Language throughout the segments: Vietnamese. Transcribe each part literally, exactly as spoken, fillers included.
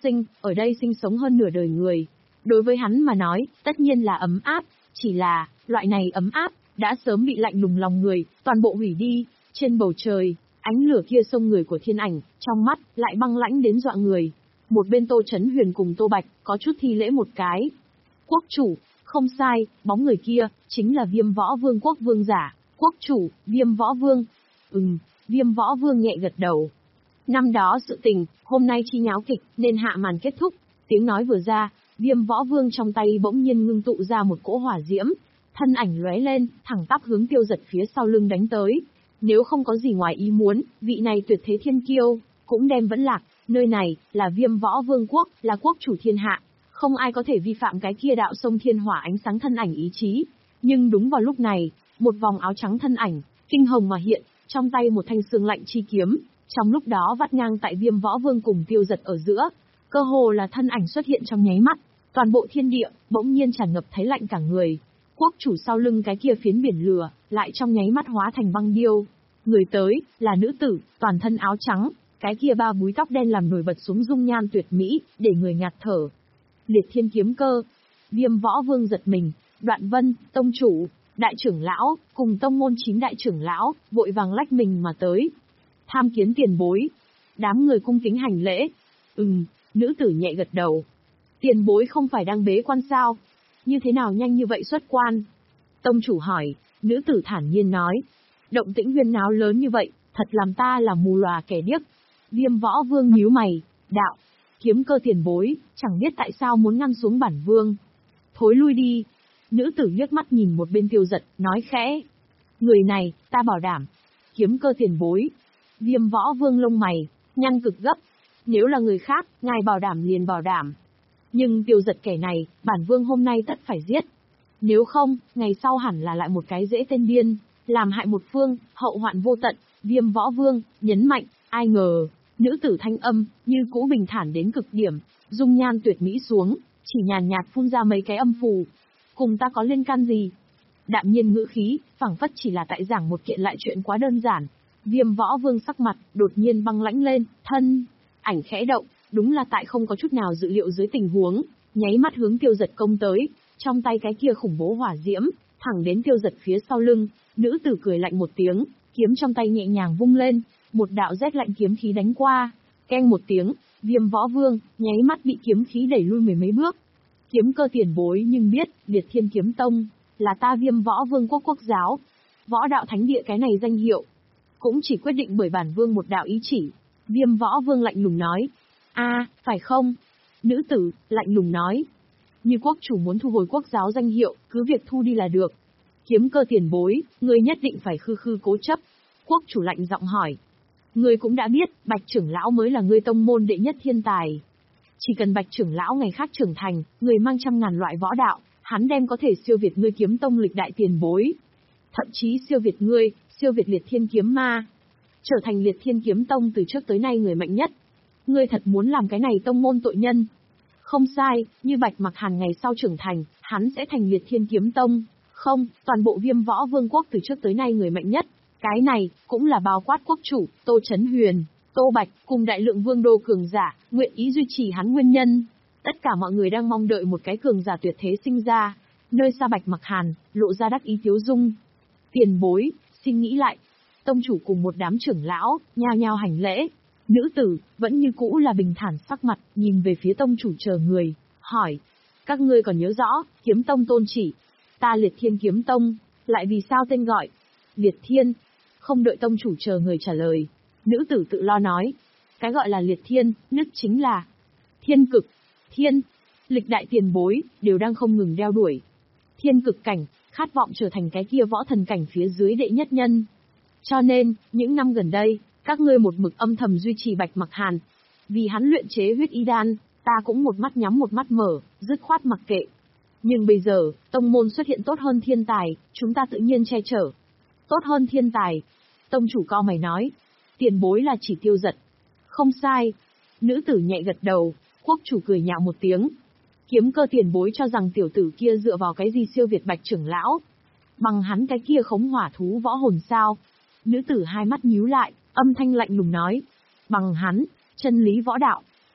sinh, ở đây sinh sống hơn nửa đời người. Đối với hắn mà nói, tất nhiên là ấm áp, chỉ là, loại này ấm áp, đã sớm bị lạnh lùng lòng người, toàn bộ hủy đi. Trên bầu trời, ánh lửa kia xông người của thiên ảnh, trong mắt, lại băng lãnh đến dọa người. Một bên Tô Chấn Huyền cùng Tô Bạch, có chút thi lễ một cái. Quốc chủ, không sai, bóng người kia, chính là Viêm Võ Vương quốc vương giả. Quốc chủ, Viêm Võ Vương. Ừm, Viêm Võ Vương nhẹ gật đầu. Năm đó sự tình, hôm nay chi nháo kịch, nên hạ màn kết thúc. Tiếng nói vừa ra, Viêm Võ Vương trong tay bỗng nhiên ngưng tụ ra một cỗ hỏa diễm. Thân ảnh lóe lên, thẳng tắp hướng Tiêu Giật phía sau lưng đánh tới. Nếu không có gì ngoài ý muốn, vị này tuyệt thế thiên kiêu, cũng đem vẫn lạc. Nơi này, là Viêm Võ Vương quốc, là quốc chủ thiên hạ. Không ai có thể vi phạm cái kia đạo sông thiên hỏa ánh sáng thân ảnh ý chí. Nhưng đúng vào lúc này, một vòng áo trắng thân ảnh, kinh hồng mà hiện, trong tay một thanh xương lạnh chi kiếm, trong lúc đó vắt ngang tại Viêm Võ Vương cùng Tiêu Giật ở giữa. Cơ hồ là thân ảnh xuất hiện trong nháy mắt, toàn bộ thiên địa, bỗng nhiên tràn ngập thấy lạnh cả người. Quốc chủ sau lưng cái kia phiến biển lửa, lại trong nháy mắt hóa thành băng điêu. Người tới, là nữ tử, toàn thân áo trắng, cái kia ba búi tóc đen làm nổi bật xuống dung nhan tuyệt mỹ, để người ngạt thở. Liệt thiên kiếm cơ. Viêm Võ Vương giật mình, Đoạn Vân, tông chủ, đại trưởng lão, cùng tông môn chín đại trưởng lão, vội vàng lách mình mà tới. Tham kiến tiền bối. Đám người cung kính hành lễ. Ừm, nữ tử nhẹ gật đầu. Tiền bối không phải đang bế quan sao? Như thế nào nhanh như vậy xuất quan? Tông chủ hỏi, nữ tử thản nhiên nói. Động tĩnh huyên náo lớn như vậy, thật làm ta là mù lòa kẻ điếc. Viêm Võ Vương nhíu mày, đạo, kiếm cơ tiền bối, chẳng biết tại sao muốn ngăn xuống bản vương. Thối lui đi. Nữ tử liếc mắt nhìn một bên Tiêu Giật, nói khẽ. Người này, ta bảo đảm. Kiếm cơ tiền bối. Viêm Võ Vương lông mày, nhăn cực gấp. Nếu là người khác, ngài bảo đảm liền bảo đảm. Nhưng Tiêu Giật kẻ này, bản vương hôm nay tất phải giết. Nếu không, ngày sau hẳn là lại một cái dễ tên điên, làm hại một phương, hậu hoạn vô tận. Viêm Võ Vương, nhấn mạnh, ai ngờ, nữ tử thanh âm, như cũ bình thản đến cực điểm, dung nhan tuyệt mỹ xuống, chỉ nhàn nhạt phun ra mấy cái âm phù. Cùng ta có liên can gì? Đạm nhiên ngữ khí, phảng phất chỉ là tại giảng một kiện lại chuyện quá đơn giản. Viêm Võ Vương sắc mặt, đột nhiên băng lãnh lên, thân, ảnh khẽ động, đúng là tại không có chút nào dự liệu dưới tình huống, nháy mắt hướng Tiêu Giật công tới, trong tay cái kia khủng bố hỏa diễm, thẳng đến Tiêu Giật phía sau lưng. Nữ tử cười lạnh một tiếng, kiếm trong tay nhẹ nhàng vung lên, một đạo rét lạnh kiếm khí đánh qua, keng một tiếng, Viêm Võ Vương nháy mắt bị kiếm khí đẩy lui mười mấy bước. Kiếm cơ tiền bối nhưng biết, Liệt Thiên Kiếm Tông là ta Viêm Võ Vương quốc quốc giáo, võ đạo thánh địa cái này danh hiệu cũng chỉ quyết định bởi bản vương một đạo ý chỉ. Viêm Võ Vương lạnh lùng nói. A, phải không? Nữ tử lạnh lùng nói. Như quốc chủ muốn thu hồi quốc giáo danh hiệu, cứ việc thu đi là được. Kiếm cơ tiền bối, người nhất định phải khư khư cố chấp. Quốc chủ lạnh giọng hỏi. Ngươi cũng đã biết, Bạch trưởng lão mới là ngươi tông môn đệ nhất thiên tài. Chỉ cần Bạch trưởng lão ngày khác trưởng thành, người mang trăm ngàn loại võ đạo, hắn đem có thể siêu việt ngươi kiếm tông lịch đại tiền bối. Thậm chí siêu việt ngươi, siêu việt Liệt Thiên Kiếm Ma. Trở thành Liệt Thiên Kiếm Tông từ trước tới nay người mạnh nhất. Ngươi thật muốn làm cái này tông môn tội nhân? Không sai, như Bạch Mặc Hàn ngày sau trưởng thành, hắn sẽ thành Liệt Thiên Kiếm Tông. Không, toàn bộ Viêm Võ Vương quốc từ trước tới nay người mạnh nhất. Cái này, cũng là bao quát quốc chủ, Tô Chấn Huyền, Tô Bạch, cùng đại lượng vương đô cường giả, nguyện ý duy trì hắn nguyên nhân. Tất cả mọi người đang mong đợi một cái cường giả tuyệt thế sinh ra. Nơi xa Bạch Mặc Hàn, lộ ra đắc ý tiếu dung. Tiền bối, xin nghĩ lại. Tông chủ cùng một đám trưởng lão, nhao nhao hành lễ. Nữ tử, vẫn như cũ là bình thản sắc mặt, nhìn về phía tông chủ chờ người, hỏi. Các ngươi còn nhớ rõ, kiếm tông tôn chỉ. Ta Liệt Thiên Kiếm Tông, lại vì sao tên gọi? Liệt Thiên. Không đợi tông chủ chờ người trả lời. Nữ tử tự lo nói. Cái gọi là Liệt Thiên, nhất chính là thiên cực, thiên. Lịch đại tiền bối, đều đang không ngừng đeo đuổi. Thiên cực cảnh, khát vọng trở thành cái kia võ thần cảnh phía dưới đệ nhất nhân. Cho nên, những năm gần đây, các ngươi một mực âm thầm duy trì Bạch Mặc Hàn. Vì hắn luyện chế huyết y đan, ta cũng một mắt nhắm một mắt mở, dứt khoát mặc kệ. Nhưng bây giờ, tông môn xuất hiện tốt hơn thiên tài, chúng ta tự nhiên che chở. Tốt hơn thiên tài. Tông chủ co mày nói. Tiền bối là chỉ Tiêu Giật. Không sai. Nữ tử nhẹ gật đầu, quốc chủ cười nhạo một tiếng. Kiếm cơ tiền bối cho rằng tiểu tử kia dựa vào cái gì siêu việt Bạch trưởng lão. Bằng hắn cái kia khống hỏa thú võ hồn sao? Nữ tử hai mắt nhíu lại, âm thanh lạnh lùng nói. Bằng hắn, chân lý võ đạo.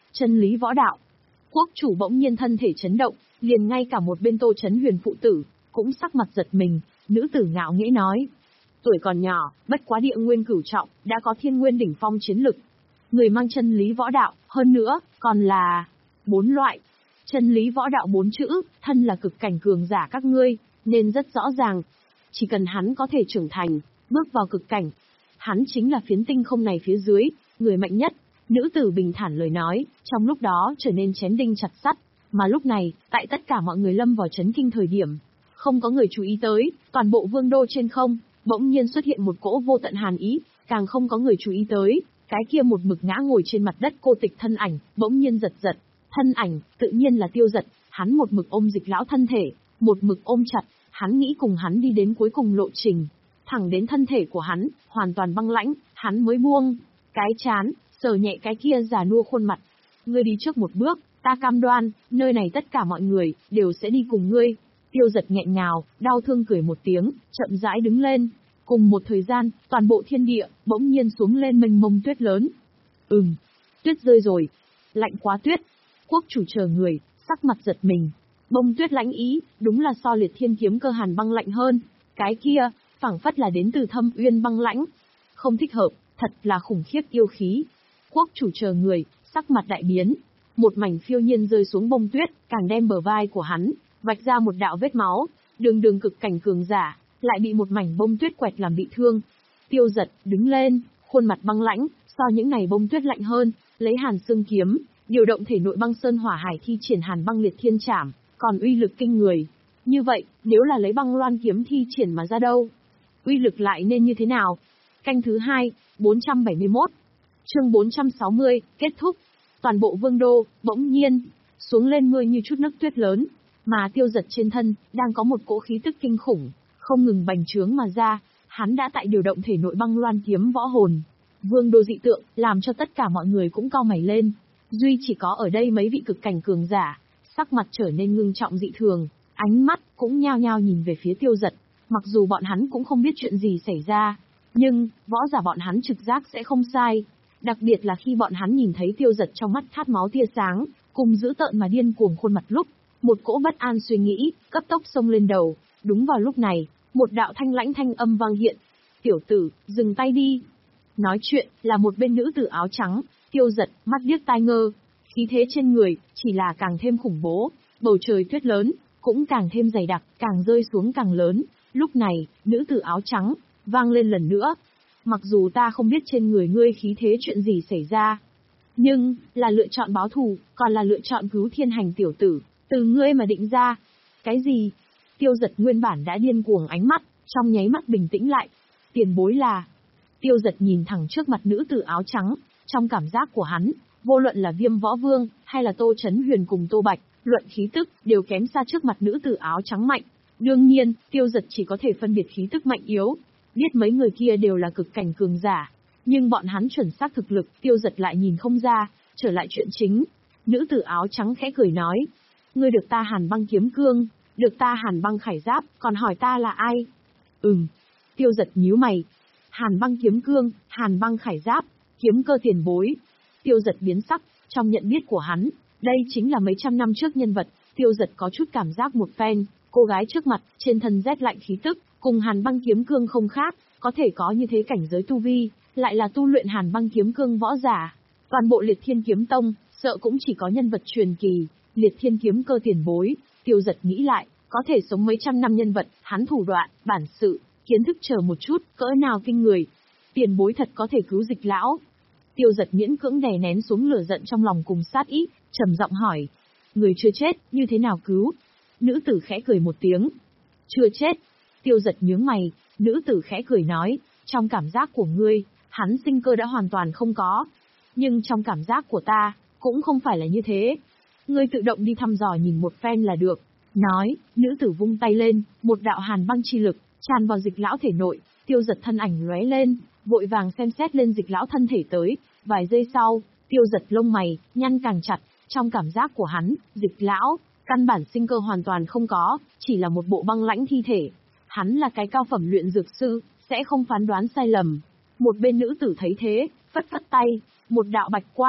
chân lý võ đạo. Quốc chủ bỗng nhiên thân thể chấn động, liền ngay cả một bên Tô Chấn Huyền phụ tử, cũng sắc mặt giật mình, nữ tử ngạo nghễ nói. Tuổi còn nhỏ, bất quá địa nguyên cửu trọng, đã có thiên nguyên đỉnh phong chiến lực. Người mang chân lý võ đạo, hơn nữa, còn là bốn loại. Chân lý võ đạo bốn chữ, thân là cực cảnh cường giả các ngươi, nên rất rõ ràng. Chỉ cần hắn có thể trưởng thành, bước vào cực cảnh, hắn chính là phiến tinh không này phía dưới, người mạnh nhất. Nữ tử bình thản lời nói, trong lúc đó trở nên chém đinh chặt sắt, mà lúc này, tại tất cả mọi người lâm vào chấn kinh thời điểm, không có người chú ý tới, toàn bộ vương đô trên không, bỗng nhiên xuất hiện một cỗ vô tận hàn ý, càng không có người chú ý tới, cái kia một mực ngã ngồi trên mặt đất cô tịch thân ảnh, bỗng nhiên giật giật, thân ảnh, tự nhiên là Tiêu Giật, hắn một mực ôm Dịch lão thân thể, một mực ôm chặt, hắn nghĩ cùng hắn đi đến cuối cùng lộ trình, thẳng đến thân thể của hắn, hoàn toàn băng lãnh, hắn mới buông, cái chán, sờ nhẹ cái kia già nua khuôn mặt. Ngươi đi trước một bước, ta cam đoan, nơi này tất cả mọi người, đều sẽ đi cùng ngươi. Tiêu Giật nghẹn ngào, đau thương cười một tiếng, chậm rãi đứng lên. Cùng một thời gian, toàn bộ thiên địa, bỗng nhiên xuống lên mênh mông tuyết lớn. Ừm, tuyết rơi rồi. Lạnh quá tuyết. Quốc chủ chờ người, sắc mặt giật mình. Bông tuyết lãnh ý, đúng là so liệt thiên kiếm cơ hàn băng lạnh hơn. Cái kia, phảng phất là đến từ thâm uyên băng lãnh. Không thích hợp, thật là khủng khiếp yêu khí. Quốc chủ chờ người, sắc mặt đại biến. Một mảnh phiêu nhiên rơi xuống bông tuyết, càng đem bờ vai của hắn, vạch ra một đạo vết máu. Đường đường cực cảnh cường giả, lại bị một mảnh bông tuyết quẹt làm bị thương. Tiêu Giật, đứng lên, khuôn mặt băng lãnh, so những ngày bông tuyết lạnh hơn, lấy hàn xương kiếm, điều động thể nội băng sơn hỏa hải thi triển hàn băng liệt thiên trảm, còn uy lực kinh người. Như vậy, nếu là lấy băng loan kiếm thi triển mà ra đâu? Uy lực lại nên như thế nào? Canh thứ hai, bốn trăm bảy mươi mốt. Chương bốn trăm sáu mươi, kết thúc. Toàn bộ vương đô, bỗng nhiên, xuống lên mưa như chút nước tuyết lớn, mà Tiêu Giật trên thân, đang có một cỗ khí tức kinh khủng, không ngừng bành trướng mà ra, hắn đã tại điều động thể nội băng loan kiếm võ hồn. Vương đô dị tượng, làm cho tất cả mọi người cũng cau mày lên. Duy chỉ có ở đây mấy vị cực cảnh cường giả, sắc mặt trở nên ngưng trọng dị thường, ánh mắt cũng nhao nhao nhìn về phía Tiêu Giật, mặc dù bọn hắn cũng không biết chuyện gì xảy ra, nhưng, võ giả bọn hắn trực giác sẽ không sai. Đặc biệt là khi bọn hắn nhìn thấy Tiêu Giật trong mắt khát máu tia sáng, cùng dữ tợn mà điên cuồng khuôn mặt lúc, một cỗ bất an suy nghĩ, cấp tốc xông lên đầu. Đúng vào lúc này, một đạo thanh lãnh thanh âm vang hiện. Tiểu tử, dừng tay đi. Nói chuyện, là một bên nữ tử áo trắng. Tiêu Giật, mắt điếc tai ngơ. Khí thế trên người, chỉ là càng thêm khủng bố. Bầu trời tuyết lớn, cũng càng thêm dày đặc, càng rơi xuống càng lớn. Lúc này, nữ tử áo trắng, vang lên lần nữa. Mặc dù ta không biết trên người ngươi khí thế chuyện gì xảy ra, nhưng, là lựa chọn báo thù, còn là lựa chọn cứu thiên hành tiểu tử, từ ngươi mà định ra. Cái gì? Tiêu Giật nguyên bản đã điên cuồng ánh mắt, trong nháy mắt bình tĩnh lại. Tiền bối là... Tiêu Giật nhìn thẳng trước mặt nữ tử áo trắng, trong cảm giác của hắn, vô luận là Viêm Võ Vương, hay là Tô Chấn Huyền cùng Tô Bạch, luận khí tức, đều kém xa trước mặt nữ tử áo trắng mạnh. Đương nhiên, Tiêu Giật chỉ có thể phân biệt khí tức mạnh yếu. Biết mấy người kia đều là cực cảnh cường giả, nhưng bọn hắn chuẩn xác thực lực, Tiêu Giật lại nhìn không ra. Trở lại chuyện chính, nữ tử áo trắng khẽ cười nói. Ngươi được ta hàn băng kiếm cương, được ta hàn băng khải giáp, còn hỏi ta là ai? Ừm. Tiêu Giật nhíu mày. Hàn băng kiếm cương, hàn băng khải giáp, kiếm cơ tiền bối. Tiêu Giật biến sắc, trong nhận biết của hắn, đây chính là mấy trăm năm trước nhân vật. Tiêu Giật có chút cảm giác một phen, cô gái trước mặt, trên thân rét lạnh khí tức, cùng hàn băng kiếm cương không khác, có thể có như thế cảnh giới tu vi, lại là tu luyện hàn băng kiếm cương võ giả. Toàn bộ Liệt Thiên Kiếm Tông, sợ cũng chỉ có nhân vật truyền kỳ, Liệt Thiên kiếm cơ tiền bối. Tiêu Giật nghĩ lại, có thể sống mấy trăm năm nhân vật, hắn thủ đoạn, bản sự, kiến thức chờ một chút, cỡ nào kinh người. Tiền bối thật có thể cứu Dịch lão. Tiêu Giật miễn cưỡng đè nén xuống lửa giận trong lòng cùng sát ý, trầm giọng hỏi. Người chưa chết, như thế nào cứu? Nữ tử khẽ cười một tiếng. Chưa chết. Tiêu Giật nhướng mày, nữ tử khẽ cười nói, trong cảm giác của ngươi, hắn sinh cơ đã hoàn toàn không có. Nhưng trong cảm giác của ta, cũng không phải là như thế. Ngươi tự động đi thăm dò nhìn một phen là được. Nói, nữ tử vung tay lên, một đạo hàn băng chi lực, tràn vào Dịch lão thể nội. Tiêu Giật thân ảnh lóe lên, vội vàng xem xét lên Dịch lão thân thể tới. Vài giây sau, Tiêu Giật lông mày, nhăn càng chặt, trong cảm giác của hắn, Dịch lão, căn bản sinh cơ hoàn toàn không có, chỉ là một bộ băng lãnh thi thể. Hắn là cái cao phẩm luyện dược sư, sẽ không phán đoán sai lầm. Một bên nữ tử thấy thế, phất phất tay, một đạo bạch quang,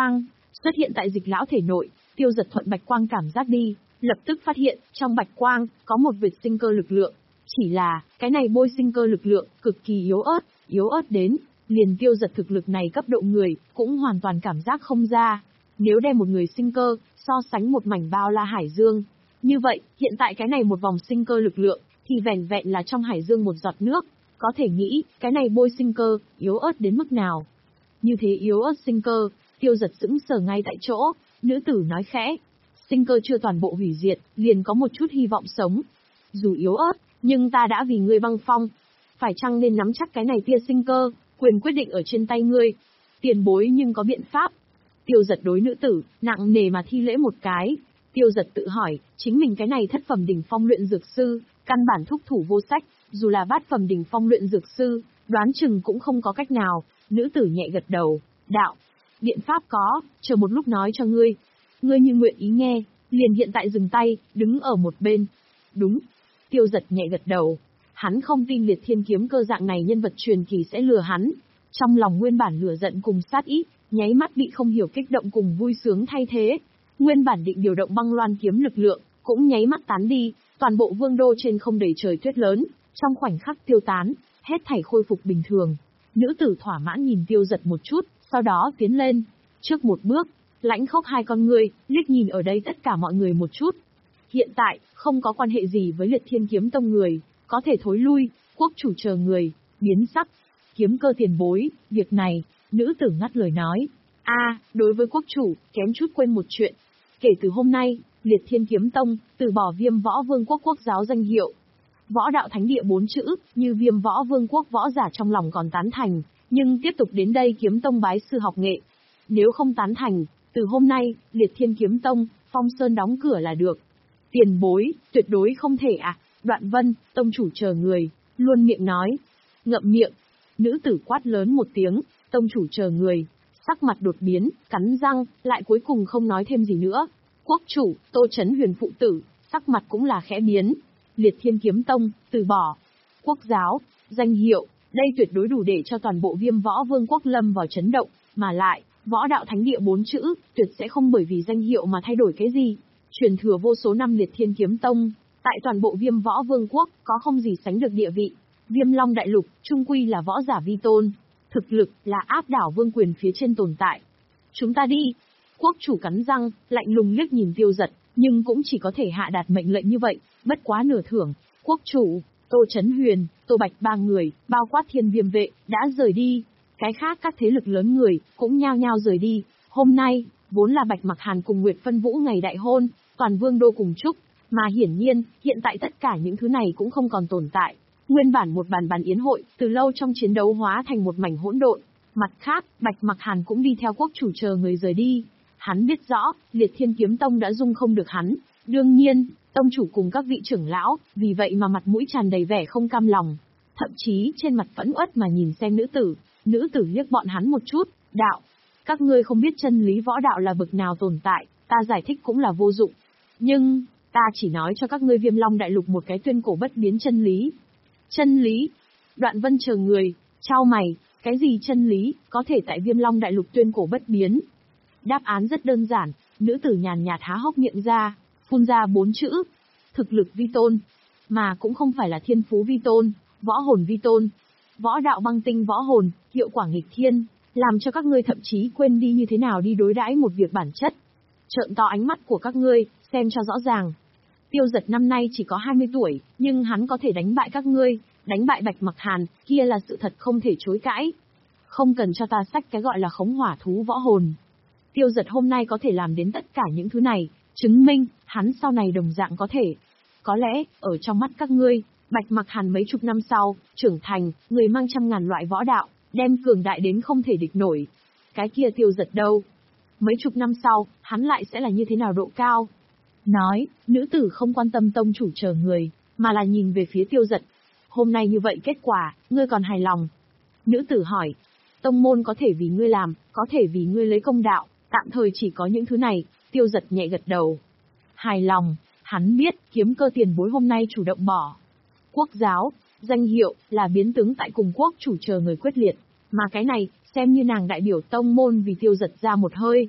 xuất hiện tại Dịch lão thể nội. Tiêu Giật thuận bạch quang cảm giác đi, lập tức phát hiện, trong bạch quang, có một vệt sinh cơ lực lượng. Chỉ là, cái này bôi sinh cơ lực lượng, cực kỳ yếu ớt, yếu ớt đến, liền Tiêu Giật thực lực này cấp độ người, cũng hoàn toàn cảm giác không ra. Nếu đem một người sinh cơ, so sánh một mảnh bao la hải dương. Như vậy, hiện tại cái này một vòng sinh cơ lực lượng, thì vẻn vẹn là trong hải dương một giọt nước. Có thể nghĩ, cái này bôi sinh cơ, yếu ớt đến mức nào. Như thế yếu ớt sinh cơ, Tiêu Giật sững sờ ngay tại chỗ, nữ tử nói khẽ. Sinh cơ chưa toàn bộ hủy diệt, liền có một chút hy vọng sống. Dù yếu ớt, nhưng ta đã vì ngươi băng phong. Phải chăng nên nắm chắc cái này tia sinh cơ, quyền quyết định ở trên tay ngươi. Tiền bối nhưng có biện pháp. Tiêu Giật đối nữ tử, nặng nề mà thi lễ một cái. Tiêu Giật tự hỏi, chính mình cái này thất phẩm đỉnh phong luyện dược sư, căn bản thúc thủ vô sách, dù là bát phẩm đỉnh phong luyện dược sư, đoán chừng cũng không có cách nào. Nữ tử nhẹ gật đầu, đạo, biện pháp có, chờ một lúc nói cho ngươi. Ngươi như nguyện ý nghe, liền hiện tại dừng tay, đứng ở một bên. Đúng. Tiêu Giật nhẹ gật đầu. Hắn không tin Liệt Thiên Kiếm Cơ dạng này nhân vật truyền kỳ sẽ lừa hắn. Trong lòng nguyên bản lửa giận cùng sát ý, nháy mắt bị không hiểu kích động cùng vui sướng thay thế. Nguyên bản định điều động băng loan kiếm lực lượng, cũng nháy mắt tán đi, toàn bộ vương đô trên không đầy trời tuyết lớn, trong khoảnh khắc tiêu tán, hết thảy khôi phục bình thường. Nữ tử thỏa mãn nhìn Tiêu Giật một chút, sau đó tiến lên, trước một bước, lãnh khốc hai con người, liếc nhìn ở đây tất cả mọi người một chút. Hiện tại, không có quan hệ gì với Liệt Thiên Kiếm Tông người, có thể thối lui, quốc chủ chờ người, biến sắc. Kiếm Cơ tiền bối, việc này, nữ tử ngắt lời nói. A, đối với quốc chủ, kém chút quên một chuyện. Kể từ hôm nay, Liệt Thiên Kiếm Tông, từ bỏ Viêm Võ Vương quốc quốc giáo danh hiệu. Võ đạo thánh địa bốn chữ, như Viêm Võ Vương quốc võ giả trong lòng còn tán thành, nhưng tiếp tục đến đây kiếm tông bái sư học nghệ. Nếu không tán thành, từ hôm nay, Liệt Thiên Kiếm Tông, phong sơn đóng cửa là được. Tiền bối, tuyệt đối không thể à, Đoạn Vân, tông chủ chờ người, luôn miệng nói. Ngậm miệng, nữ tử quát lớn một tiếng, tông chủ chờ người, sắc mặt đột biến, cắn răng, lại cuối cùng không nói thêm gì nữa. Quốc chủ, Tô Chấn Huyền phụ tử, sắc mặt cũng là khẽ biến. Liệt Thiên Kiếm Tông, từ bỏ. Quốc giáo, danh hiệu, đây tuyệt đối đủ để cho toàn bộ Viêm Võ Vương quốc lâm vào chấn động, mà lại, võ đạo thánh địa bốn chữ, tuyệt sẽ không bởi vì danh hiệu mà thay đổi cái gì. Truyền thừa vô số năm Liệt Thiên Kiếm Tông, tại toàn bộ Viêm Võ Vương quốc, có không gì sánh được địa vị. Viêm Long Đại Lục, trung quy là võ giả vi tôn, thực lực là áp đảo vương quyền phía trên tồn tại. Chúng ta đi. Quốc chủ cắn răng, lạnh lùng liếc nhìn Tiêu Giật, nhưng cũng chỉ có thể hạ đạt mệnh lệnh như vậy, bất quá nửa thưởng. Quốc chủ, Tô Chấn Huyền, Tô Bạch ba người, bao quát Thiên Viêm vệ, đã rời đi. Cái khác các thế lực lớn người, cũng nhao nhao rời đi. Hôm nay, vốn là Bạch Mặc Hàn cùng Nguyệt Phân Vũ ngày đại hôn, toàn vương đô cùng chúc, mà hiển nhiên, hiện tại tất cả những thứ này cũng không còn tồn tại. Nguyên bản một bàn bàn yến hội, từ lâu trong chiến đấu hóa thành một mảnh hỗn độn. Mặt khác, Bạch Mặc Hàn cũng đi theo quốc chủ chờ người rời đi. Hắn biết rõ, Liệt Thiên Kiếm Tông đã dung không được hắn. Đương nhiên, tông chủ cùng các vị trưởng lão, vì vậy mà mặt mũi tràn đầy vẻ không cam lòng. Thậm chí trên mặt phẫn uất mà nhìn xem nữ tử, nữ tử liếc bọn hắn một chút, đạo. Các ngươi không biết chân lý võ đạo là bực nào tồn tại, ta giải thích cũng là vô dụng. Nhưng, ta chỉ nói cho các ngươi Viêm Long Đại Lục một cái tuyên cổ bất biến chân lý. Chân lý? Đoạn Vân chờ người, chau mày, cái gì chân lý, có thể tại Viêm Long Đại Lục tuyên cổ bất biến? Đáp án rất đơn giản, nữ tử nhàn nhạt há hốc miệng ra, phun ra bốn chữ. Thực lực vi tôn. Mà cũng không phải là thiên phú vi tôn, võ hồn vi tôn. Võ đạo băng tinh võ hồn, hiệu quả nghịch thiên, làm cho các ngươi thậm chí quên đi như thế nào đi đối đãi một việc bản chất. Trợn to ánh mắt của các ngươi, xem cho rõ ràng. Tiêu Giật năm nay chỉ có hai mươi tuổi, nhưng hắn có thể đánh bại các ngươi, đánh bại Bạch Mặc Hàn, kia là sự thật không thể chối cãi. Không cần cho ta xách cái gọi là khống hỏa thú võ hồn. Tiêu Giật hôm nay có thể làm đến tất cả những thứ này, chứng minh, hắn sau này đồng dạng có thể. Có lẽ, ở trong mắt các ngươi, Bạch Mặc Hàn mấy chục năm sau, trưởng thành, người mang trăm ngàn loại võ đạo, đem cường đại đến không thể địch nổi. Cái kia Tiêu Giật đâu? Mấy chục năm sau, hắn lại sẽ là như thế nào độ cao? Nói, nữ tử không quan tâm tông chủ chờ người, mà là nhìn về phía Tiêu Giật. Hôm nay như vậy kết quả, ngươi còn hài lòng? Nữ tử hỏi, tông môn có thể vì ngươi làm, có thể vì ngươi lấy công đạo, tạm thời chỉ có những thứ này. Tiêu Giật nhẹ gật đầu. Hài lòng, hắn biết, Kiếm Cơ tiền bối hôm nay chủ động bỏ. Quốc giáo, danh hiệu, là biến tướng tại cùng quốc chủ chờ người quyết liệt, mà cái này, xem như nàng đại biểu tông môn vì Tiêu Giật ra một hơi.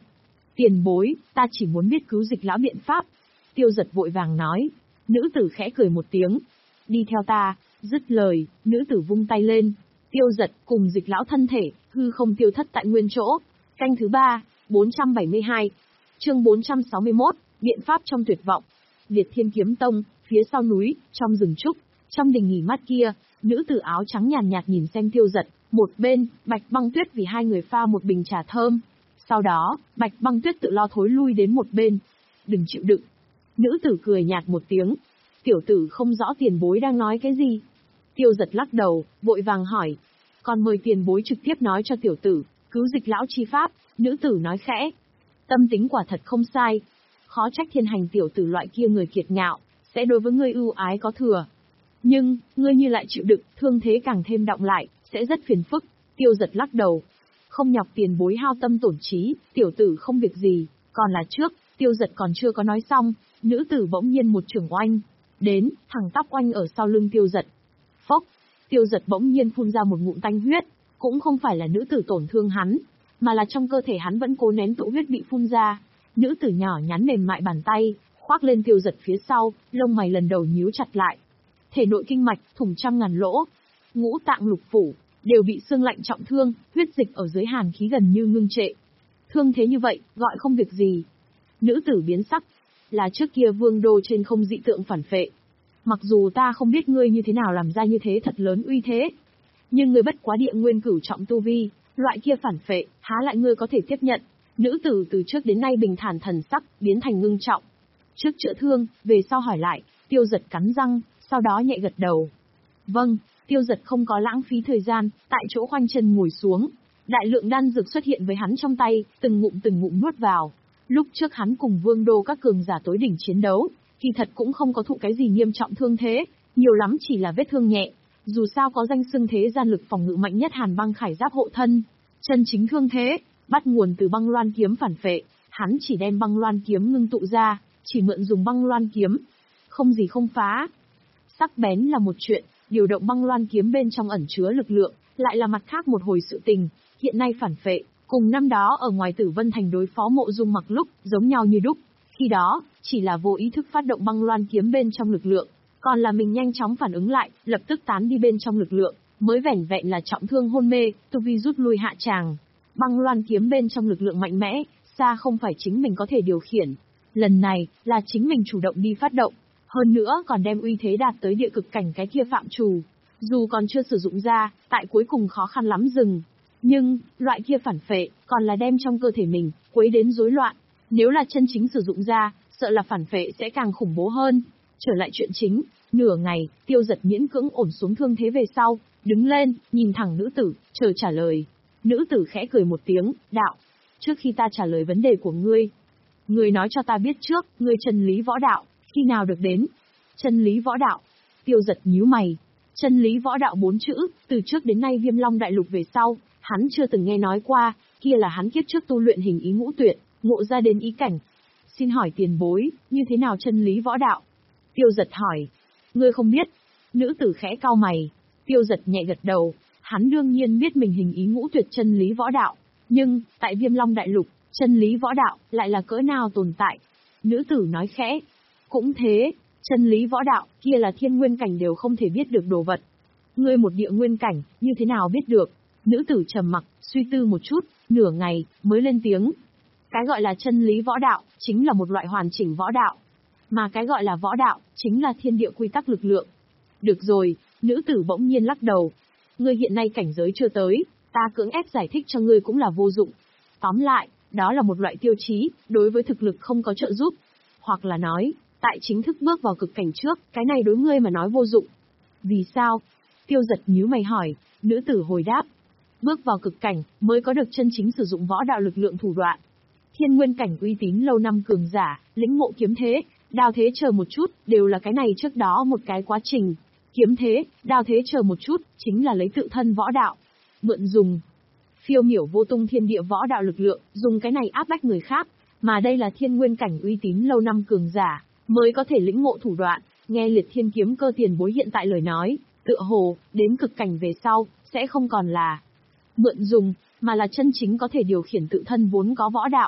Tiền bối, ta chỉ muốn biết cứu Dịch lão biện pháp. Tiêu Giật vội vàng nói. Nữ tử khẽ cười một tiếng. Đi theo ta. Dứt lời, nữ tử vung tay lên. Tiêu Giật cùng Dịch lão thân thể, hư không tiêu thất tại nguyên chỗ. Canh thứ ba, bốn trăm bảy mươi hai. Chương bốn trăm sáu mươi mốt, biện pháp trong tuyệt vọng. Liệt Thiên Kiếm Tông, phía sau núi, trong rừng trúc, trong đình nghỉ mát kia, nữ tử áo trắng nhàn nhạt, nhạt nhìn xem Tiêu Giật, một bên, Bạch Băng Tuyết vì hai người pha một bình trà thơm. Sau đó, Bạch Băng Tuyết tự lo thối lui đến một bên. Đừng chịu đựng. Nữ tử cười nhạt một tiếng. Tiểu tử không rõ tiền bối đang nói cái gì. Tiêu Giật lắc đầu, vội vàng hỏi. Còn mời tiền bối trực tiếp nói cho tiểu tử, cứu Dịch lão chi pháp. Nữ tử nói khẽ. Tâm tính quả thật không sai. Khó trách Thiên Hành tiểu tử loại kia người kiệt ngạo, sẽ đối với ngươi ưu ái có thừa. Nhưng, ngươi như lại chịu đựng, thương thế càng thêm đọng lại, sẽ rất phiền phức. Tiêu Giật lắc đầu. Không nhọc tiền bối hao tâm tổn trí, tiểu tử không việc gì. Còn là trước, Tiêu Giật còn chưa có nói xong, nữ tử bỗng nhiên một chưởng oanh. Đến, thẳng tóc oanh ở sau lưng Tiêu Giật. Phốc, Tiêu Giật bỗng nhiên phun ra một ngụm tanh huyết. Cũng không phải là nữ tử tổn thương hắn, mà là trong cơ thể hắn vẫn cố nén tụ huyết bị phun ra. Nữ tử nhỏ nhắn mềm mại bàn tay, khoác lên Tiêu Giật phía sau, lông mày lần đầu nhíu chặt lại. Thể nội kinh mạch, thủng trăm ngàn lỗ, ngũ tạng lục phủ, đều bị xương lạnh trọng thương, huyết dịch ở dưới hàn khí gần như ngưng trệ. Thương thế như vậy, gọi không việc gì. Nữ tử biến sắc, là trước kia vương đô trên không dị tượng phản phệ. Mặc dù ta không biết ngươi như thế nào làm ra như thế thật lớn uy thế, nhưng ngươi bất quá địa nguyên cửu trọng tu vi, loại kia phản phệ, há lại ngươi có thể tiếp nhận. Nữ tử từ trước đến nay bình thản thần sắc, biến thành ngưng trọng. Trước chữa thương, về sau hỏi lại, Tiêu Giật cắn răng, sau đó nhẹ gật đầu. Vâng, Tiêu Giật không có lãng phí thời gian, tại chỗ khoanh chân ngồi xuống. Đại lượng đan dược xuất hiện với hắn trong tay, từng ngụm từng ngụm nuốt vào. Lúc trước hắn cùng vương đô các cường giả tối đỉnh chiến đấu, kỳ thật cũng không có thụ cái gì nghiêm trọng thương thế, nhiều lắm chỉ là vết thương nhẹ. Dù sao có danh xưng thế gian lực phòng ngự mạnh nhất Hàn Băng Khải Giáp hộ thân. Chân chính thương thế, bắt nguồn từ băng loan kiếm phản phệ, hắn chỉ đem băng loan kiếm ngưng tụ ra, chỉ mượn dùng băng loan kiếm. Không gì không phá. Sắc bén là một chuyện, điều động băng loan kiếm bên trong ẩn chứa lực lượng, lại là mặt khác một hồi sự tình. Hiện nay phản phệ, cùng năm đó ở ngoài Tử Vân Thành đối phó Mộ Dung Mặc lúc, giống nhau như đúc. Khi đó, chỉ là vô ý thức phát động băng loan kiếm bên trong lực lượng, còn là mình nhanh chóng phản ứng lại, lập tức tán đi bên trong lực lượng, mới vẻn vẹn là trọng thương hôn mê, tu vi rút lui hạ tràng. Băng loan kiếm bên trong lực lượng mạnh mẽ, xa không phải chính mình có thể điều khiển. Lần này, là chính mình chủ động đi phát động, hơn nữa còn đem uy thế đạt tới địa cực cảnh cái kia phạm trù. Dù còn chưa sử dụng ra, tại cuối cùng khó khăn lắm dừng. Nhưng, loại kia phản phệ, còn là đem trong cơ thể mình, quấy đến rối loạn. Nếu là chân chính sử dụng ra, sợ là phản phệ sẽ càng khủng bố hơn. Trở lại chuyện chính, nửa ngày, Tiêu Giật miễn cưỡng ổn xuống thương thế về sau, đứng lên, nhìn thẳng nữ tử, chờ trả lời. Nữ tử khẽ cười một tiếng, đạo. Trước khi ta trả lời vấn đề của ngươi, ngươi nói cho ta biết trước, ngươi chân lý võ đạo, khi nào được đến? Chân lý võ đạo. Tiêu Giật nhíu mày. Chân lý võ đạo bốn chữ, từ trước đến nay Viêm Long Đại Lục về sau, hắn chưa từng nghe nói qua, kia là hắn kiếp trước tu luyện hình ý ngũ tuyệt, ngộ ra đến ý cảnh. Xin hỏi tiền bối, như thế nào chân lý võ đạo? Tiêu Giật hỏi. Ngươi không biết. Nữ tử khẽ cau mày. Tiêu Giật nhẹ gật đầu. Hắn đương nhiên biết mình hình ý ngũ tuyệt chân lý võ đạo. Nhưng, tại Viêm Long Đại Lục, chân lý võ đạo lại là cỡ nào tồn tại? Nữ tử nói khẽ. Cũng thế, chân lý võ đạo kia là thiên nguyên cảnh đều không thể biết được đồ vật. Ngươi một địa nguyên cảnh, như thế nào biết được? Nữ tử trầm mặc, suy tư một chút, nửa ngày, mới lên tiếng. Cái gọi là chân lý võ đạo, chính là một loại hoàn chỉnh võ đạo. Mà cái gọi là võ đạo, chính là thiên địa quy tắc lực lượng. Được rồi, nữ tử bỗng nhiên lắc đầu. Ngươi hiện nay cảnh giới chưa tới, ta cưỡng ép giải thích cho ngươi cũng là vô dụng. Tóm lại, đó là một loại tiêu chí, đối với thực lực không có trợ giúp. Hoặc là nói, tại chính thức bước vào cực cảnh trước, cái này đối ngươi mà nói vô dụng. Vì sao? Tiêu Giật nhíu mày hỏi, nữ tử hồi đáp. Bước vào cực cảnh, mới có được chân chính sử dụng võ đạo lực lượng thủ đoạn. Thiên nguyên cảnh uy tín lâu năm cường giả, lĩnh ngộ kiếm thế, đao thế chờ một chút, đều là cái này trước đó một cái quá trình. Kiếm thế, đao thế chờ một chút, chính là lấy tự thân võ đạo. Mượn dùng. Phiêu miểu vô tung thiên địa võ đạo lực lượng, dùng cái này áp bách người khác. Mà đây là thiên nguyên cảnh uy tín lâu năm cường giả, mới có thể lĩnh ngộ thủ đoạn. Nghe Liệt Thiên Kiếm Cơ tiền bối hiện tại lời nói, tựa hồ, đến cực cảnh về sau, sẽ không còn là mượn dùng, mà là chân chính có thể điều khiển tự thân vốn có võ đạo.